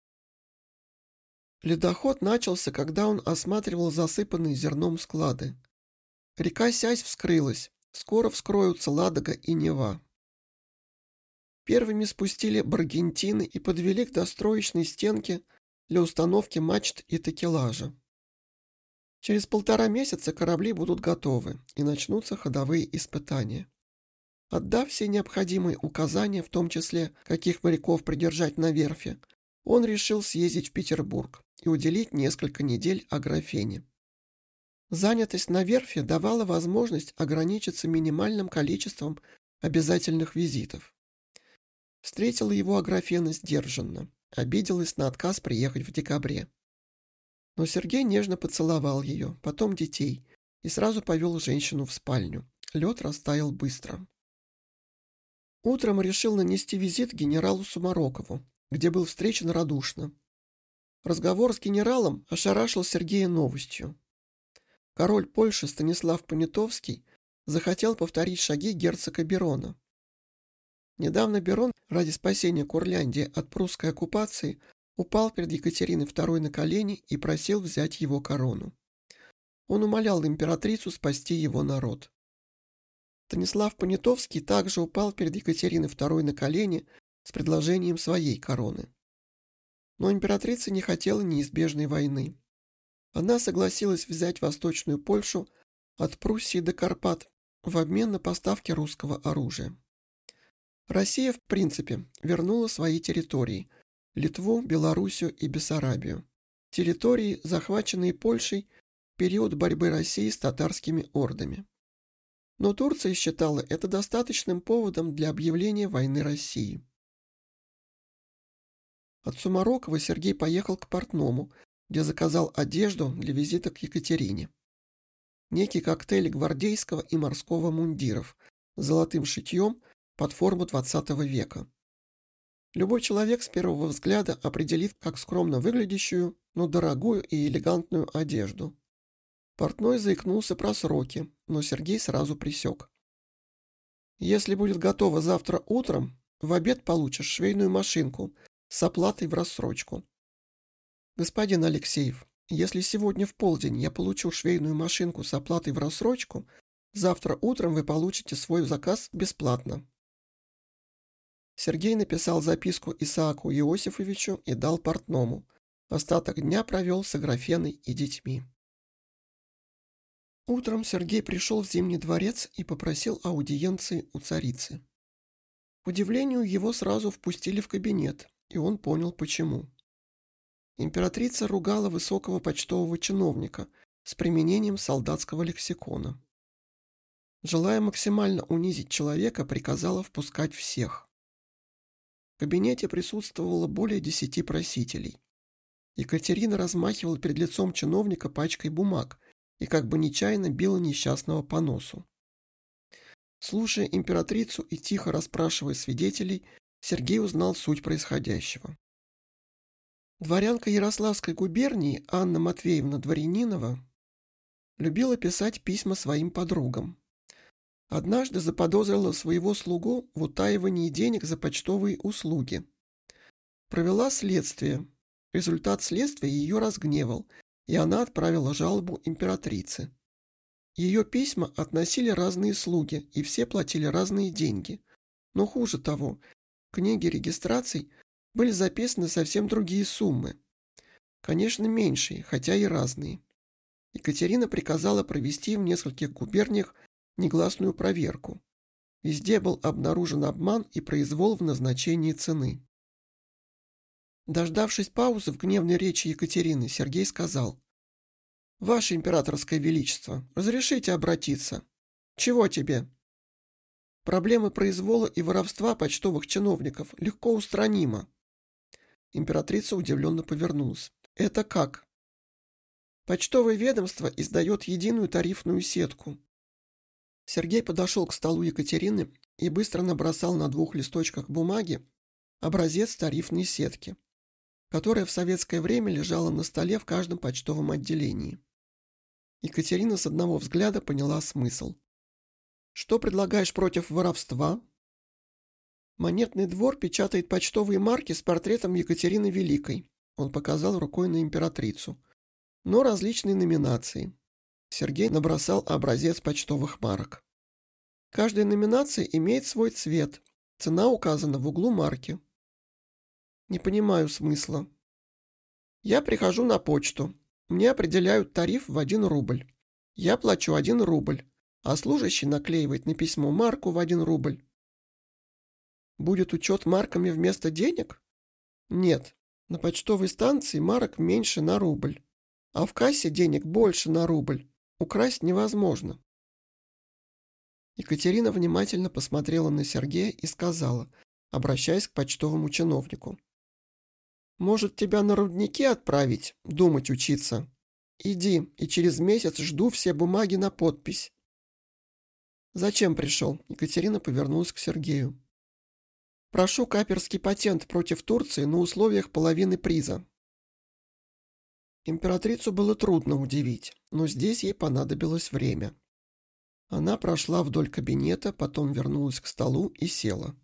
Ледоход начался, когда он осматривал засыпанные зерном склады. Река Сясь вскрылась, скоро вскроются Ладога и Нева. Первыми спустили баргентины и подвели к достроечной стенке для установки мачт и такелажа. Через 1,5 месяца корабли будут готовы и начнутся ходовые испытания. Отдав все необходимые указания, в том числе, каких моряков придержать на верфи, он решил съездить в Петербург и уделить несколько недель Аграфене. Занятость на верфи давала возможность ограничиться минимальным количеством обязательных визитов. Встретила его Аграфена сдержанно, обиделась на отказ приехать в декабре. Но Сергей нежно поцеловал ее, потом детей, и сразу повел женщину в спальню. Лед растаял быстро. Утром решил нанести визит генералу Сумарокову, где был встречен радушно. Разговор с генералом ошарашил Сергея новостью. Король Польши Станислав Понятовский захотел повторить шаги герцога Берона. Недавно Берон ради спасения Курляндии от прусской оккупации упал перед Екатериной II на колени и просил взять его корону. Он умолял императрицу спасти его народ. Станислав Понятовский также упал перед Екатериной II на колени с предложением своей короны. Но императрица не хотела неизбежной войны. Она согласилась взять Восточную Польшу от Пруссии до Карпат в обмен на поставки русского оружия. Россия, в принципе, вернула свои территории – Литву, Белоруссию и Бессарабию. Территории, захваченные Польшей в период борьбы России с татарскими ордами. Но Турция считала это достаточным поводом для объявления войны России. От Сумарокова Сергей поехал к портному, где заказал одежду для визита к Екатерине. Некий коктейль гвардейского и морского мундиров с золотым шитьем под форму XX века. Любой человек с первого взгляда определит как скромно выглядящую, но дорогую и элегантную одежду. Портной заикнулся про сроки, но Сергей сразу пресек. «Если будет готово завтра утром, в обед получишь швейную машинку с оплатой в рассрочку». «Господин Алексеев, если сегодня в полдень я получу швейную машинку с оплатой в рассрочку, завтра утром вы получите свой заказ бесплатно». Сергей написал записку Исааку Иосифовичу и дал портному. Остаток дня провел с Аграфеной и детьми. Утром Сергей пришел в Зимний дворец и попросил аудиенции у царицы. К удивлению, его сразу впустили в кабинет, и он понял, почему. Императрица ругала высокого почтового чиновника с применением солдатского лексикона. Желая максимально унизить человека, приказала впускать всех. В кабинете присутствовало более 10 просителей. Екатерина размахивала перед лицом чиновника пачкой бумаг и как бы нечаянно била несчастного по носу. Слушая императрицу и тихо расспрашивая свидетелей, Сергей узнал суть происходящего. Дворянка Ярославской губернии Анна Матвеевна Дворянинова любила писать письма своим подругам. Однажды заподозрила своего слугу в утаивании денег за почтовые услуги. Провела следствие. Результат следствия ее разгневал, и она отправила жалобу императрице. Ее письма относили разные слуги, и все платили разные деньги. Но хуже того, в книге регистраций были записаны совсем другие суммы. Конечно, меньшие, хотя и разные. Екатерина приказала провести в нескольких губерниях негласную проверку. Везде был обнаружен обман и произвол в назначении цены. Дождавшись паузы в гневной речи Екатерины, Сергей сказал: «Ваше императорское величество, разрешите обратиться? Чего тебе? Проблемы произвола и воровства почтовых чиновников легко устранима». Императрица удивленно повернулась. «Это как?» «Почтовое ведомство издает единую тарифную сетку». Сергей подошел к столу Екатерины и быстро набросал на 2 листочках бумаги образец тарифной сетки, которая в советское время лежала на столе в каждом почтовом отделении. Екатерина с одного взгляда поняла смысл. «Что предлагаешь против воровства?» «Монетный двор печатает почтовые марки с портретом Екатерины Великой», он показал рукой на императрицу, «но различные номинации». Сергей набросал образец почтовых марок. Каждая номинация имеет свой цвет, цена указана в углу марки. «Не понимаю смысла». «Я прихожу на почту. Мне определяют тариф в 1 рубль. Я плачу 1 рубль, а служащий наклеивает на письмо марку в 1 рубль. Будет учет марками вместо денег? Нет, на почтовой станции марок меньше на рубль, а в кассе денег больше на рубль. Украсть невозможно». Екатерина внимательно посмотрела на Сергея и сказала, обращаясь к почтовому чиновнику: «Может, тебя на рудники отправить, думать учиться? Иди, и через месяц жду все бумаги на подпись». «Зачем пришел?» Екатерина повернулась к Сергею. «Прошу каперский патент против Турции на условиях половины приза». Императрицу было трудно удивить, но здесь ей понадобилось время. Она прошла вдоль кабинета, потом вернулась к столу и села.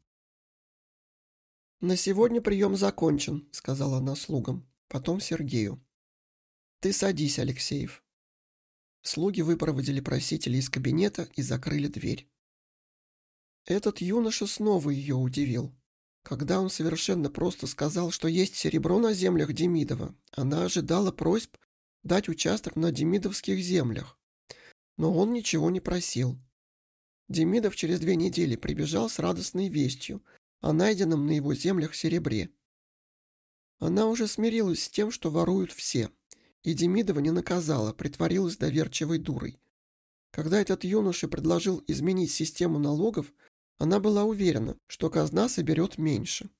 «На сегодня прием закончен», — сказала она слугам, потом Сергею. «Ты садись, Алексеев». Слуги выпроводили просителей из кабинета и закрыли дверь. Этот юноша снова ее удивил. Когда он совершенно просто сказал, что есть серебро на землях Демидова, она ожидала просьб дать участок на демидовских землях. Но он ничего не просил. Демидов через 2 недели прибежал с радостной вестью о найденном на его землях серебре. Она уже смирилась с тем, что воруют все, и Демидова не наказала, притворилась доверчивой дурой. Когда этот юноша предложил изменить систему налогов, она была уверена, что казна соберет меньше.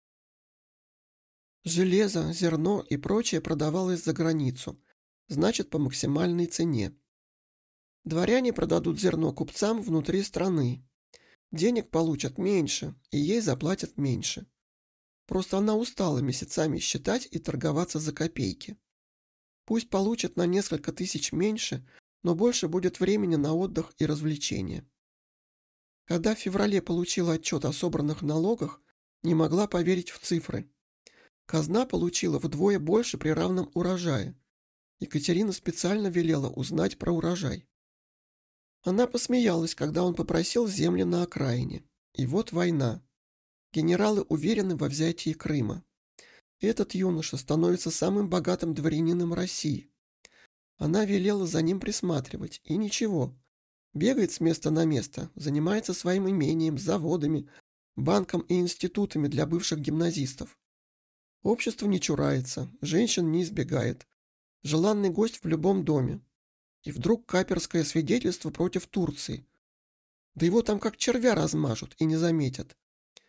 Железо, зерно и прочее продавалось за границу, значит, по максимальной цене. Дворяне продадут зерно купцам внутри страны. Денег получат меньше, и ей заплатят меньше. Просто она устала месяцами считать и торговаться за копейки. Пусть получат на несколько тысяч меньше, но больше будет времени на отдых и развлечения. Когда в феврале получила отчет о собранных налогах, не могла поверить в цифры. Казна получила вдвое больше при равном урожае. Екатерина специально велела узнать про урожай. Она посмеялась, когда он попросил земли на окраине. И вот война. Генералы уверены во взятии Крыма. Этот юноша становится самым богатым дворянином России. Она велела за ним присматривать, и ничего. Бегает с места на место, занимается своим имением, заводами, банком и институтами для бывших гимназистов. Общество не чурается, женщин не избегает. Желанный гость в любом доме. И вдруг каперское свидетельство против Турции. Да его там как червя размажут и не заметят.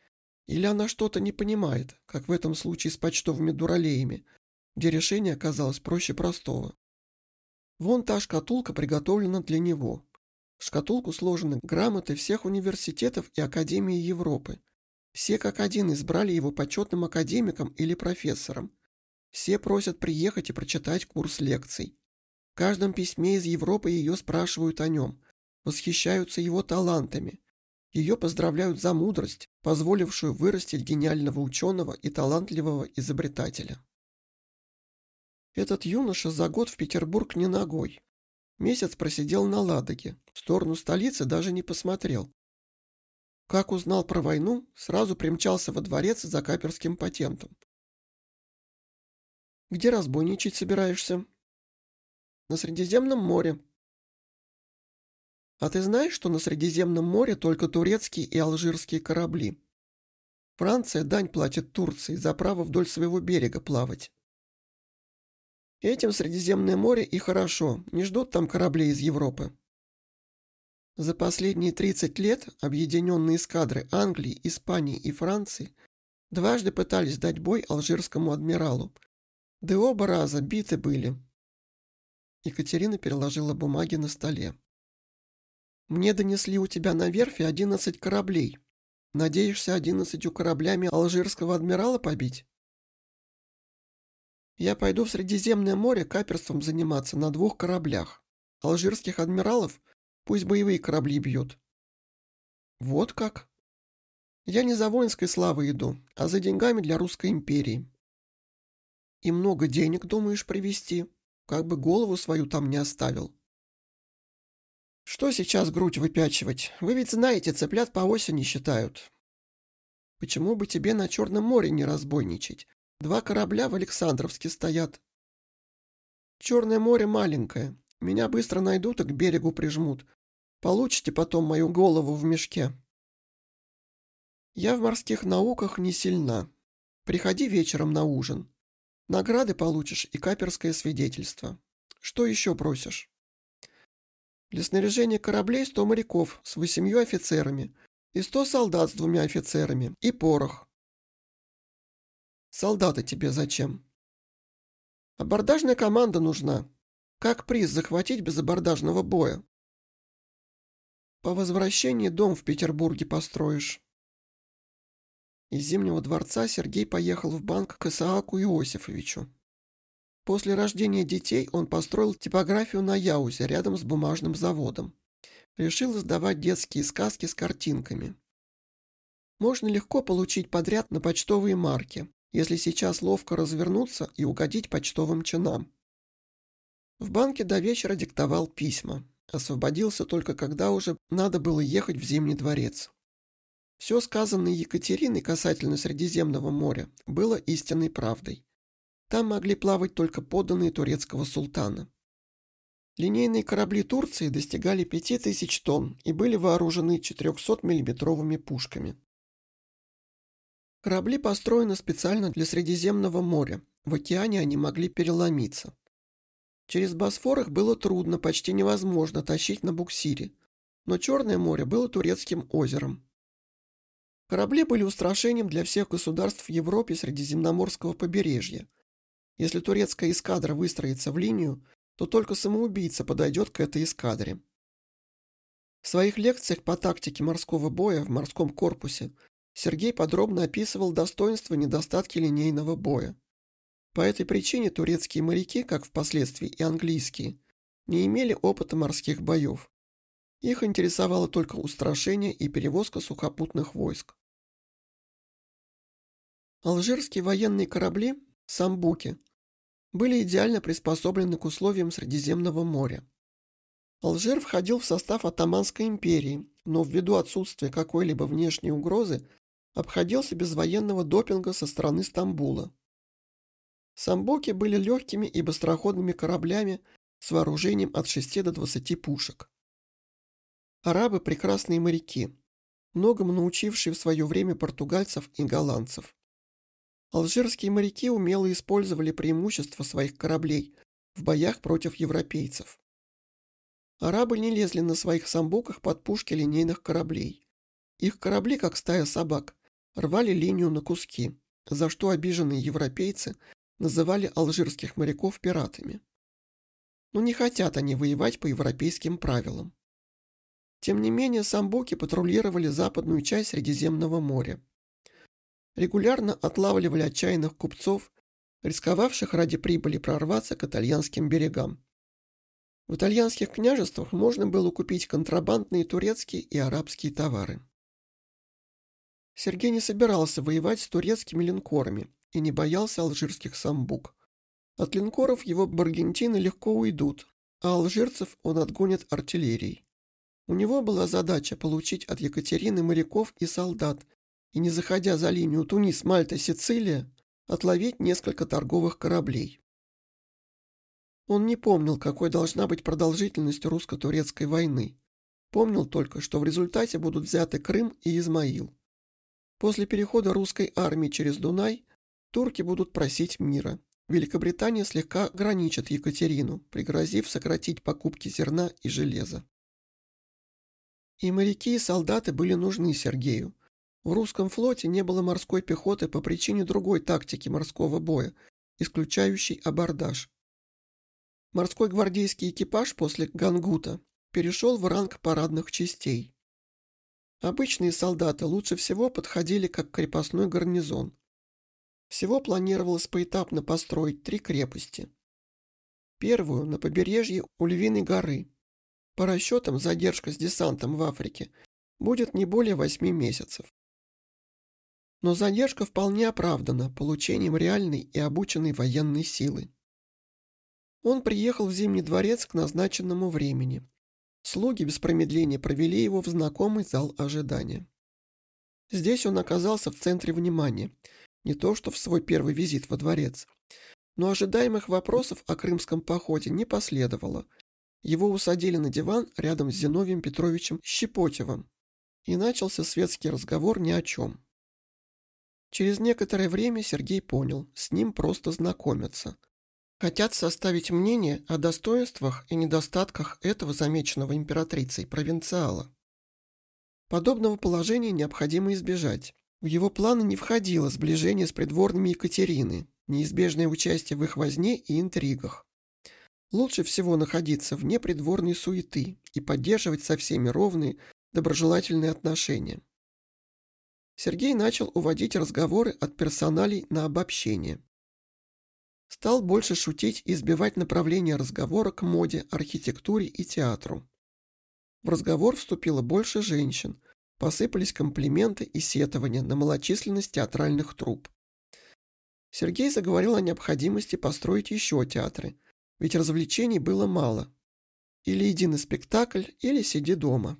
Или она что-то не понимает, как в этом случае с почтовыми дуралеями, где решение оказалось проще простого. Вон та шкатулка приготовлена для него. В шкатулку сложены грамоты всех университетов и академий Европы. Все как один избрали его почетным академиком или профессором. Все просят приехать и прочитать курс лекций. В каждом письме из Европы ее спрашивают о нем, восхищаются его талантами. Ее поздравляют за мудрость, позволившую вырастить гениального ученого и талантливого изобретателя. Этот юноша за год в Петербург не ногой. Месяц просидел на Ладоге, в сторону столицы даже не посмотрел. Как узнал про войну, сразу примчался во дворец за каперским патентом. «Где разбойничать собираешься?» «На Средиземном море». «А ты знаешь, что на Средиземном море только турецкие и алжирские корабли? Франция дань платит Турции за право вдоль своего берега плавать. Этим Средиземное море и хорошо, не ждут там кораблей из Европы. За последние 30 лет объединенные эскадры Англии, Испании и Франции дважды пытались дать бой алжирскому адмиралу, да оба раза биты были». Екатерина переложила бумаги на столе. «Мне донесли, у тебя на верфи 11 кораблей. Надеешься 11 кораблями алжирского адмирала побить?» «Я пойду в Средиземное море каперством заниматься на 2 кораблях. Алжирских адмиралов пусть боевые корабли бьют». «Вот как? Я не за воинской славой иду, а за деньгами для Русской империи». «И много денег думаешь привезти? Как бы голову свою там не оставил». «Что сейчас грудь выпячивать? Вы ведь знаете, цыплят по осени считают». «Почему бы тебе на Черном море не разбойничать? 2 корабля в Александровске стоят». «Черное море маленькое. Меня быстро найдут и к берегу прижмут. Получите потом мою голову в мешке». «Я в морских науках не сильна. Приходи вечером на ужин. Награды получишь и каперское свидетельство. Что еще просишь?» «Для снаряжения кораблей 100 моряков с 8 офицерами и 100 солдат с 2 офицерами и порох». «Солдаты тебе зачем?» «Абордажная команда нужна. Как приз захватить без абордажного боя?» «По возвращении дом в Петербурге построишь». Из Зимнего дворца Сергей поехал в банк к Исааку Иосифовичу. После рождения детей он построил типографию на Яузе рядом с бумажным заводом. Решил издавать детские сказки с картинками. Можно легко получить подряд на почтовые марки, если сейчас ловко развернуться и угодить почтовым чинам. В банке до вечера диктовал письма. Освободился только когда уже надо было ехать в Зимний дворец. Все сказанное Екатериной касательно Средиземного моря было истинной правдой. Там могли плавать только подданные турецкого султана. Линейные корабли Турции достигали 5000 тонн и были вооружены 400-миллиметровыми пушками. Корабли построены специально для Средиземного моря. В океане они могли переломиться. Через Босфор их было трудно, почти невозможно тащить на буксире, но Черное море было турецким озером. Корабли были устрашением для всех государств в Европе Средиземноморского побережья. Если турецкая эскадра выстроится в линию, то только самоубийца подойдет к этой эскадре. В своих лекциях по тактике морского боя в морском корпусе Сергей подробно описывал достоинства и недостатки линейного боя. По этой причине турецкие моряки, как впоследствии и английские, не имели опыта морских боев. Их интересовало только устрашение и перевозка сухопутных войск. Алжирские военные корабли «Самбуки» были идеально приспособлены к условиям Средиземного моря. Алжир входил в состав Оттоманской империи, но ввиду отсутствия какой-либо внешней угрозы обходился без военного допинга со стороны Стамбула. Самбуки были легкими и быстроходными кораблями с вооружением от 6 до 20 пушек. Арабы – прекрасные моряки, многому научившие в свое время португальцев и голландцев. Алжирские моряки умело использовали преимущества своих кораблей в боях против европейцев. Арабы не лезли на своих самбуках под пушки линейных кораблей. Их корабли, как стая собак, рвали линию на куски, за что обиженные европейцы называли алжирских моряков пиратами. Но не хотят они воевать по европейским правилам. Тем не менее, самбуки патрулировали западную часть Средиземного моря. Регулярно отлавливали отчаянных купцов, рисковавших ради прибыли прорваться к итальянским берегам. В итальянских княжествах можно было купить контрабандные турецкие и арабские товары. Сергей не собирался воевать с турецкими линкорами и не боялся алжирских самбук. От линкоров его баргентины легко уйдут, а алжирцев он отгонит артиллерией. У него была задача получить от Екатерины моряков и солдат и, не заходя за линию Тунис, Мальта, Сицилия, отловить несколько торговых кораблей. Он не помнил, какой должна быть продолжительность русско-турецкой войны. Помнил только, что в результате будут взяты Крым и Измаил. После перехода русской армии через Дунай турки будут просить мира. Великобритания слегка ограничит Екатерину, пригрозив сократить покупки зерна и железа. И моряки, и солдаты были нужны Сергею. В русском флоте не было морской пехоты по причине другой тактики морского боя, исключающей абордаж. Морской гвардейский экипаж после Гангута перешел в ранг парадных частей. Обычные солдаты лучше всего подходили как крепостной гарнизон. Всего планировалось поэтапно построить 3 крепости. Первую на побережье у Львиной горы. По расчетам, задержка с десантом в Африке будет не более 8 месяцев. Но задержка вполне оправдана получением реальной и обученной военной силы. Он приехал в Зимний дворец к назначенному времени. Слуги без промедления провели его в знакомый зал ожидания. Здесь он оказался в центре внимания, не то что в свой первый визит во дворец. Но ожидаемых вопросов о крымском походе не последовало. Его усадили на диван рядом с Зиновием Петровичем Щепотевым, и начался светский разговор ни о чем. Через некоторое время Сергей понял, с ним просто знакомятся. Хотят составить мнение о достоинствах и недостатках этого замеченного императрицей провинциала. Подобного положения необходимо избежать. В его планы не входило сближение с придворными Екатерины, неизбежное участие в их возне и интригах. Лучше всего находиться вне придворной суеты и поддерживать со всеми ровные, доброжелательные отношения. Сергей начал уводить разговоры от персоналей на обобщение. Стал больше шутить и сбивать направление разговора к моде, архитектуре и театру. В разговор вступило больше женщин, посыпались комплименты и сетования на малочисленность театральных труп. Сергей заговорил о необходимости построить еще театры, ведь развлечений было мало. Или иди на спектакль, или сиди дома.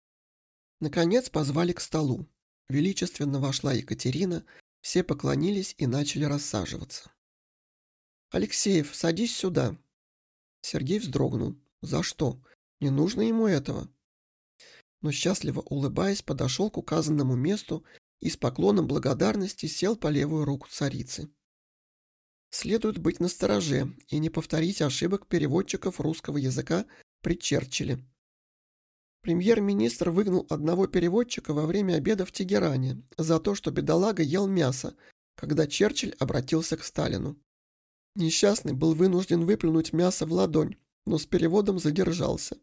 Наконец позвали к столу. Величественно вошла Екатерина, все поклонились и начали рассаживаться. «Алексеев, садись сюда». Сергей вздрогнул. «За что? Не нужно ему этого». Но счастливо улыбаясь, подошел к указанному месту и с поклоном благодарности сел по левую руку царицы. Следует быть настороже и не повторить ошибок переводчиков русского языка при Черчилле. Премьер-министр выгнал одного переводчика во время обеда в Тегеране за то, что бедолага ел мясо, когда Черчилль обратился к Сталину. Несчастный был вынужден выплюнуть мясо в ладонь, но с переводом задержался.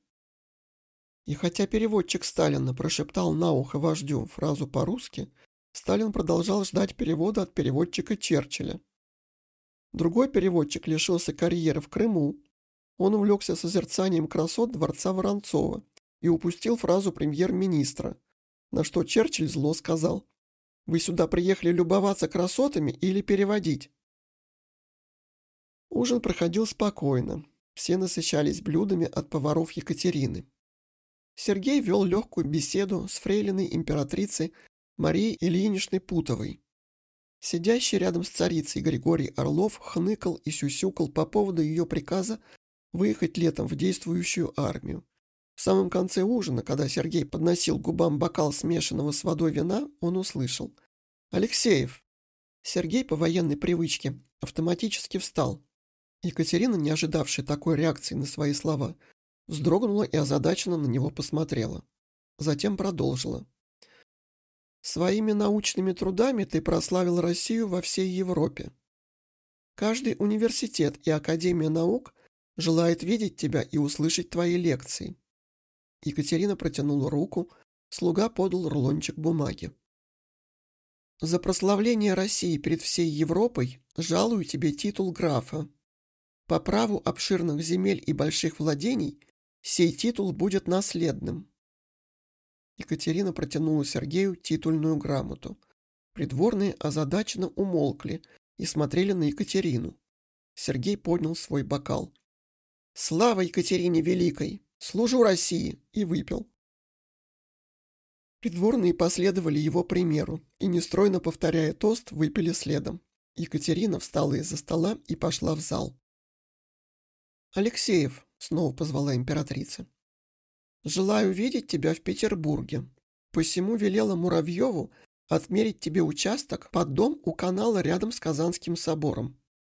И хотя переводчик Сталина прошептал на ухо вождю фразу по-русски, Сталин продолжал ждать перевода от переводчика Черчилля. Другой переводчик лишился карьеры в Крыму. Он увлекся созерцанием красот дворца Воронцова и упустил фразу премьер-министра, на что Черчилль зло сказал: «Вы сюда приехали любоваться красотами или переводить?» Ужин проходил спокойно, все насыщались блюдами от поваров Екатерины. Сергей вел легкую беседу с фрейлиной императрицы Марией Ильиничной Путовой. Сидящий рядом с царицей Григорий Орлов хныкал и сюсюкал по поводу ее приказа выехать летом в действующую армию. В самом конце ужина, когда Сергей подносил к губам бокал смешанного с водой вина, он услышал: «Алексеев!» Сергей по военной привычке автоматически встал. Екатерина, не ожидавшая такой реакции на свои слова, вздрогнула и озадаченно на него посмотрела. Затем продолжила: Своими научными трудами ты прославил Россию во всей Европе. Каждый университет и академия наук желает видеть тебя и услышать твои лекции. Екатерина протянула руку, слуга подал рулончик бумаги. За прославление России перед всей Европой жалую тебе титул графа. По праву обширных земель и больших владений сей титул будет наследным. Екатерина протянула Сергею титульную грамоту. Придворные озадаченно умолкли и смотрели на Екатерину. Сергей поднял свой бокал. «Слава Екатерине Великой! Служу России!» и выпил. Придворные последовали его примеру и, нестройно повторяя тост, выпили следом. Екатерина встала из-за стола и пошла в зал. «Алексеев», — снова позвала императрица, — «желаю видеть тебя в Петербурге. Посему велела Муравьеву отмерить тебе участок под дом у канала рядом с Казанским собором».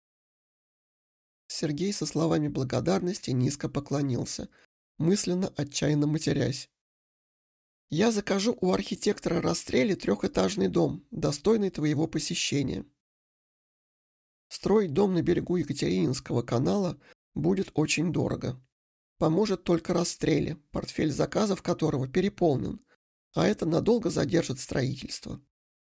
Сергей со словами благодарности низко поклонился, мысленно отчаянно матерясь. «Я закажу у архитектора Растрелли трехэтажный дом, достойный твоего посещения. Строить дом на берегу Екатерининского канала будет очень дорого. Поможет только Растрелли, портфель заказов которого переполнен, а это надолго задержит строительство».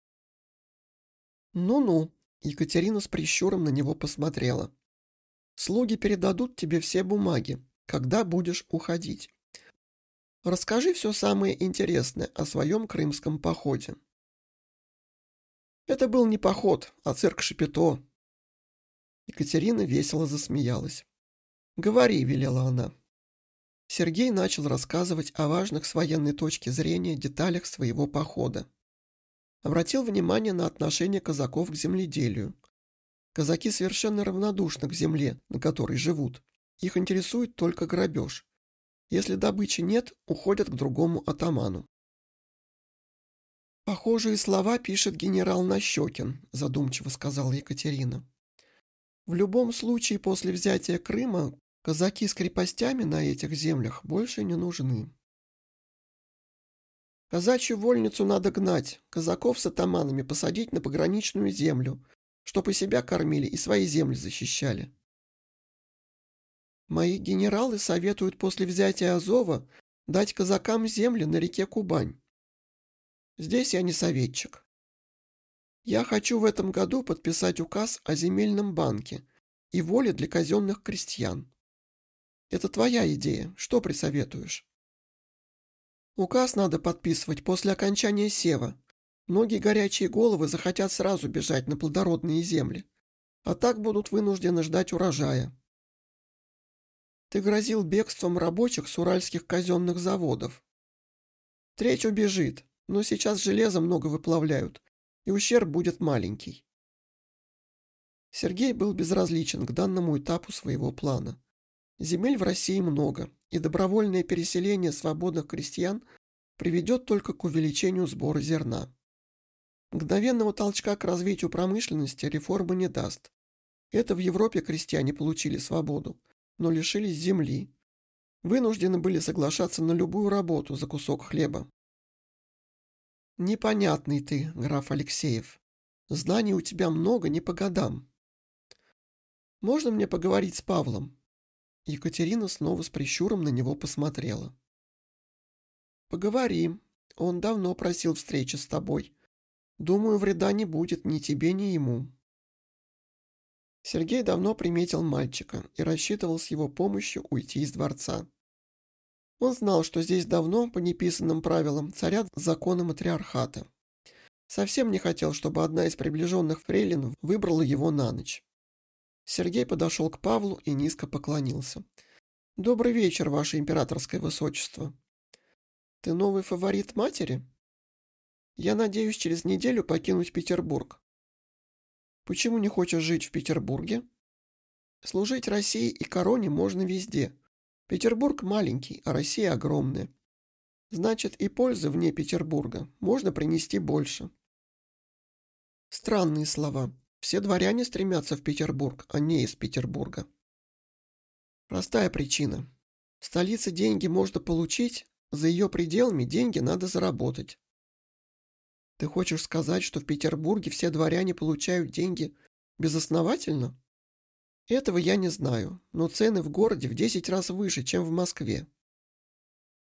«Ну-ну», — Екатерина с прищуром на него посмотрела. «Слуги передадут тебе все бумаги, когда будешь уходить. Расскажи все самое интересное о своем крымском походе». «Это был не поход, а цирк Шапито». Екатерина весело засмеялась. «Говори», — велела она. Сергей начал рассказывать о важных с военной точки зрения деталях своего похода. Обратил внимание на отношение казаков к земледелию. Казаки совершенно равнодушны к земле, на которой живут. Их интересует только грабеж. Если добычи нет, уходят к другому атаману. «Похожие слова пишет генерал Нащекин», — задумчиво сказала Екатерина. «В любом случае после взятия Крыма казаки с крепостями на этих землях больше не нужны. Казачью вольницу надо гнать, казаков с атаманами посадить на пограничную землю, чтоб и себя кормили, и свои земли защищали. Мои генералы советуют после взятия Азова дать казакам земли на реке Кубань. Здесь я не советчик. Я хочу в этом году подписать указ о земельном банке и воле для казенных крестьян. Это твоя идея, что присоветуешь?» «Указ надо подписывать после окончания сева. Многие горячие головы захотят сразу бежать на плодородные земли, а так будут вынуждены ждать урожая. Ты грозил бегством рабочих с уральских казенных заводов. Треть убежит, но сейчас железа много выплавляют, и ущерб будет маленький». Сергей был безразличен к данному этапу своего плана. Земель в России много, и добровольное переселение свободных крестьян приведет только к увеличению сбора зерна. Мгновенного толчка к развитию промышленности реформа не даст. Это в Европе крестьяне получили свободу, но лишились земли. Вынуждены были соглашаться на любую работу за кусок хлеба. «Непонятный ты, граф Алексеев. Знаний у тебя много не по годам. Можно мне поговорить с Павлом?» Екатерина снова с прищуром на него посмотрела. «Поговорим. Он давно просил встречи с тобой. Думаю, вреда не будет ни тебе, ни ему». Сергей давно приметил мальчика и рассчитывал с его помощью уйти из дворца. Он знал, что здесь давно, по неписанным правилам, царят законы матриархата. Совсем не хотел, чтобы одна из приближенных фрейлин выбрала его на ночь. Сергей подошел к Павлу и низко поклонился. «Добрый вечер, ваше императорское высочество. Ты новый фаворит матери? Я надеюсь через неделю покинуть Петербург. Почему не хочешь жить в Петербурге? Служить России и короне можно везде. Петербург маленький, а Россия огромная. Значит, и пользы вне Петербурга можно принести больше». Странные слова. Все дворяне стремятся в Петербург, а не из Петербурга. Простая причина. В столице деньги можно получить, за ее пределами деньги надо заработать. Ты хочешь сказать, что в Петербурге все дворяне получают деньги безосновательно? Этого я не знаю, но цены в городе в 10 раз выше, чем в Москве.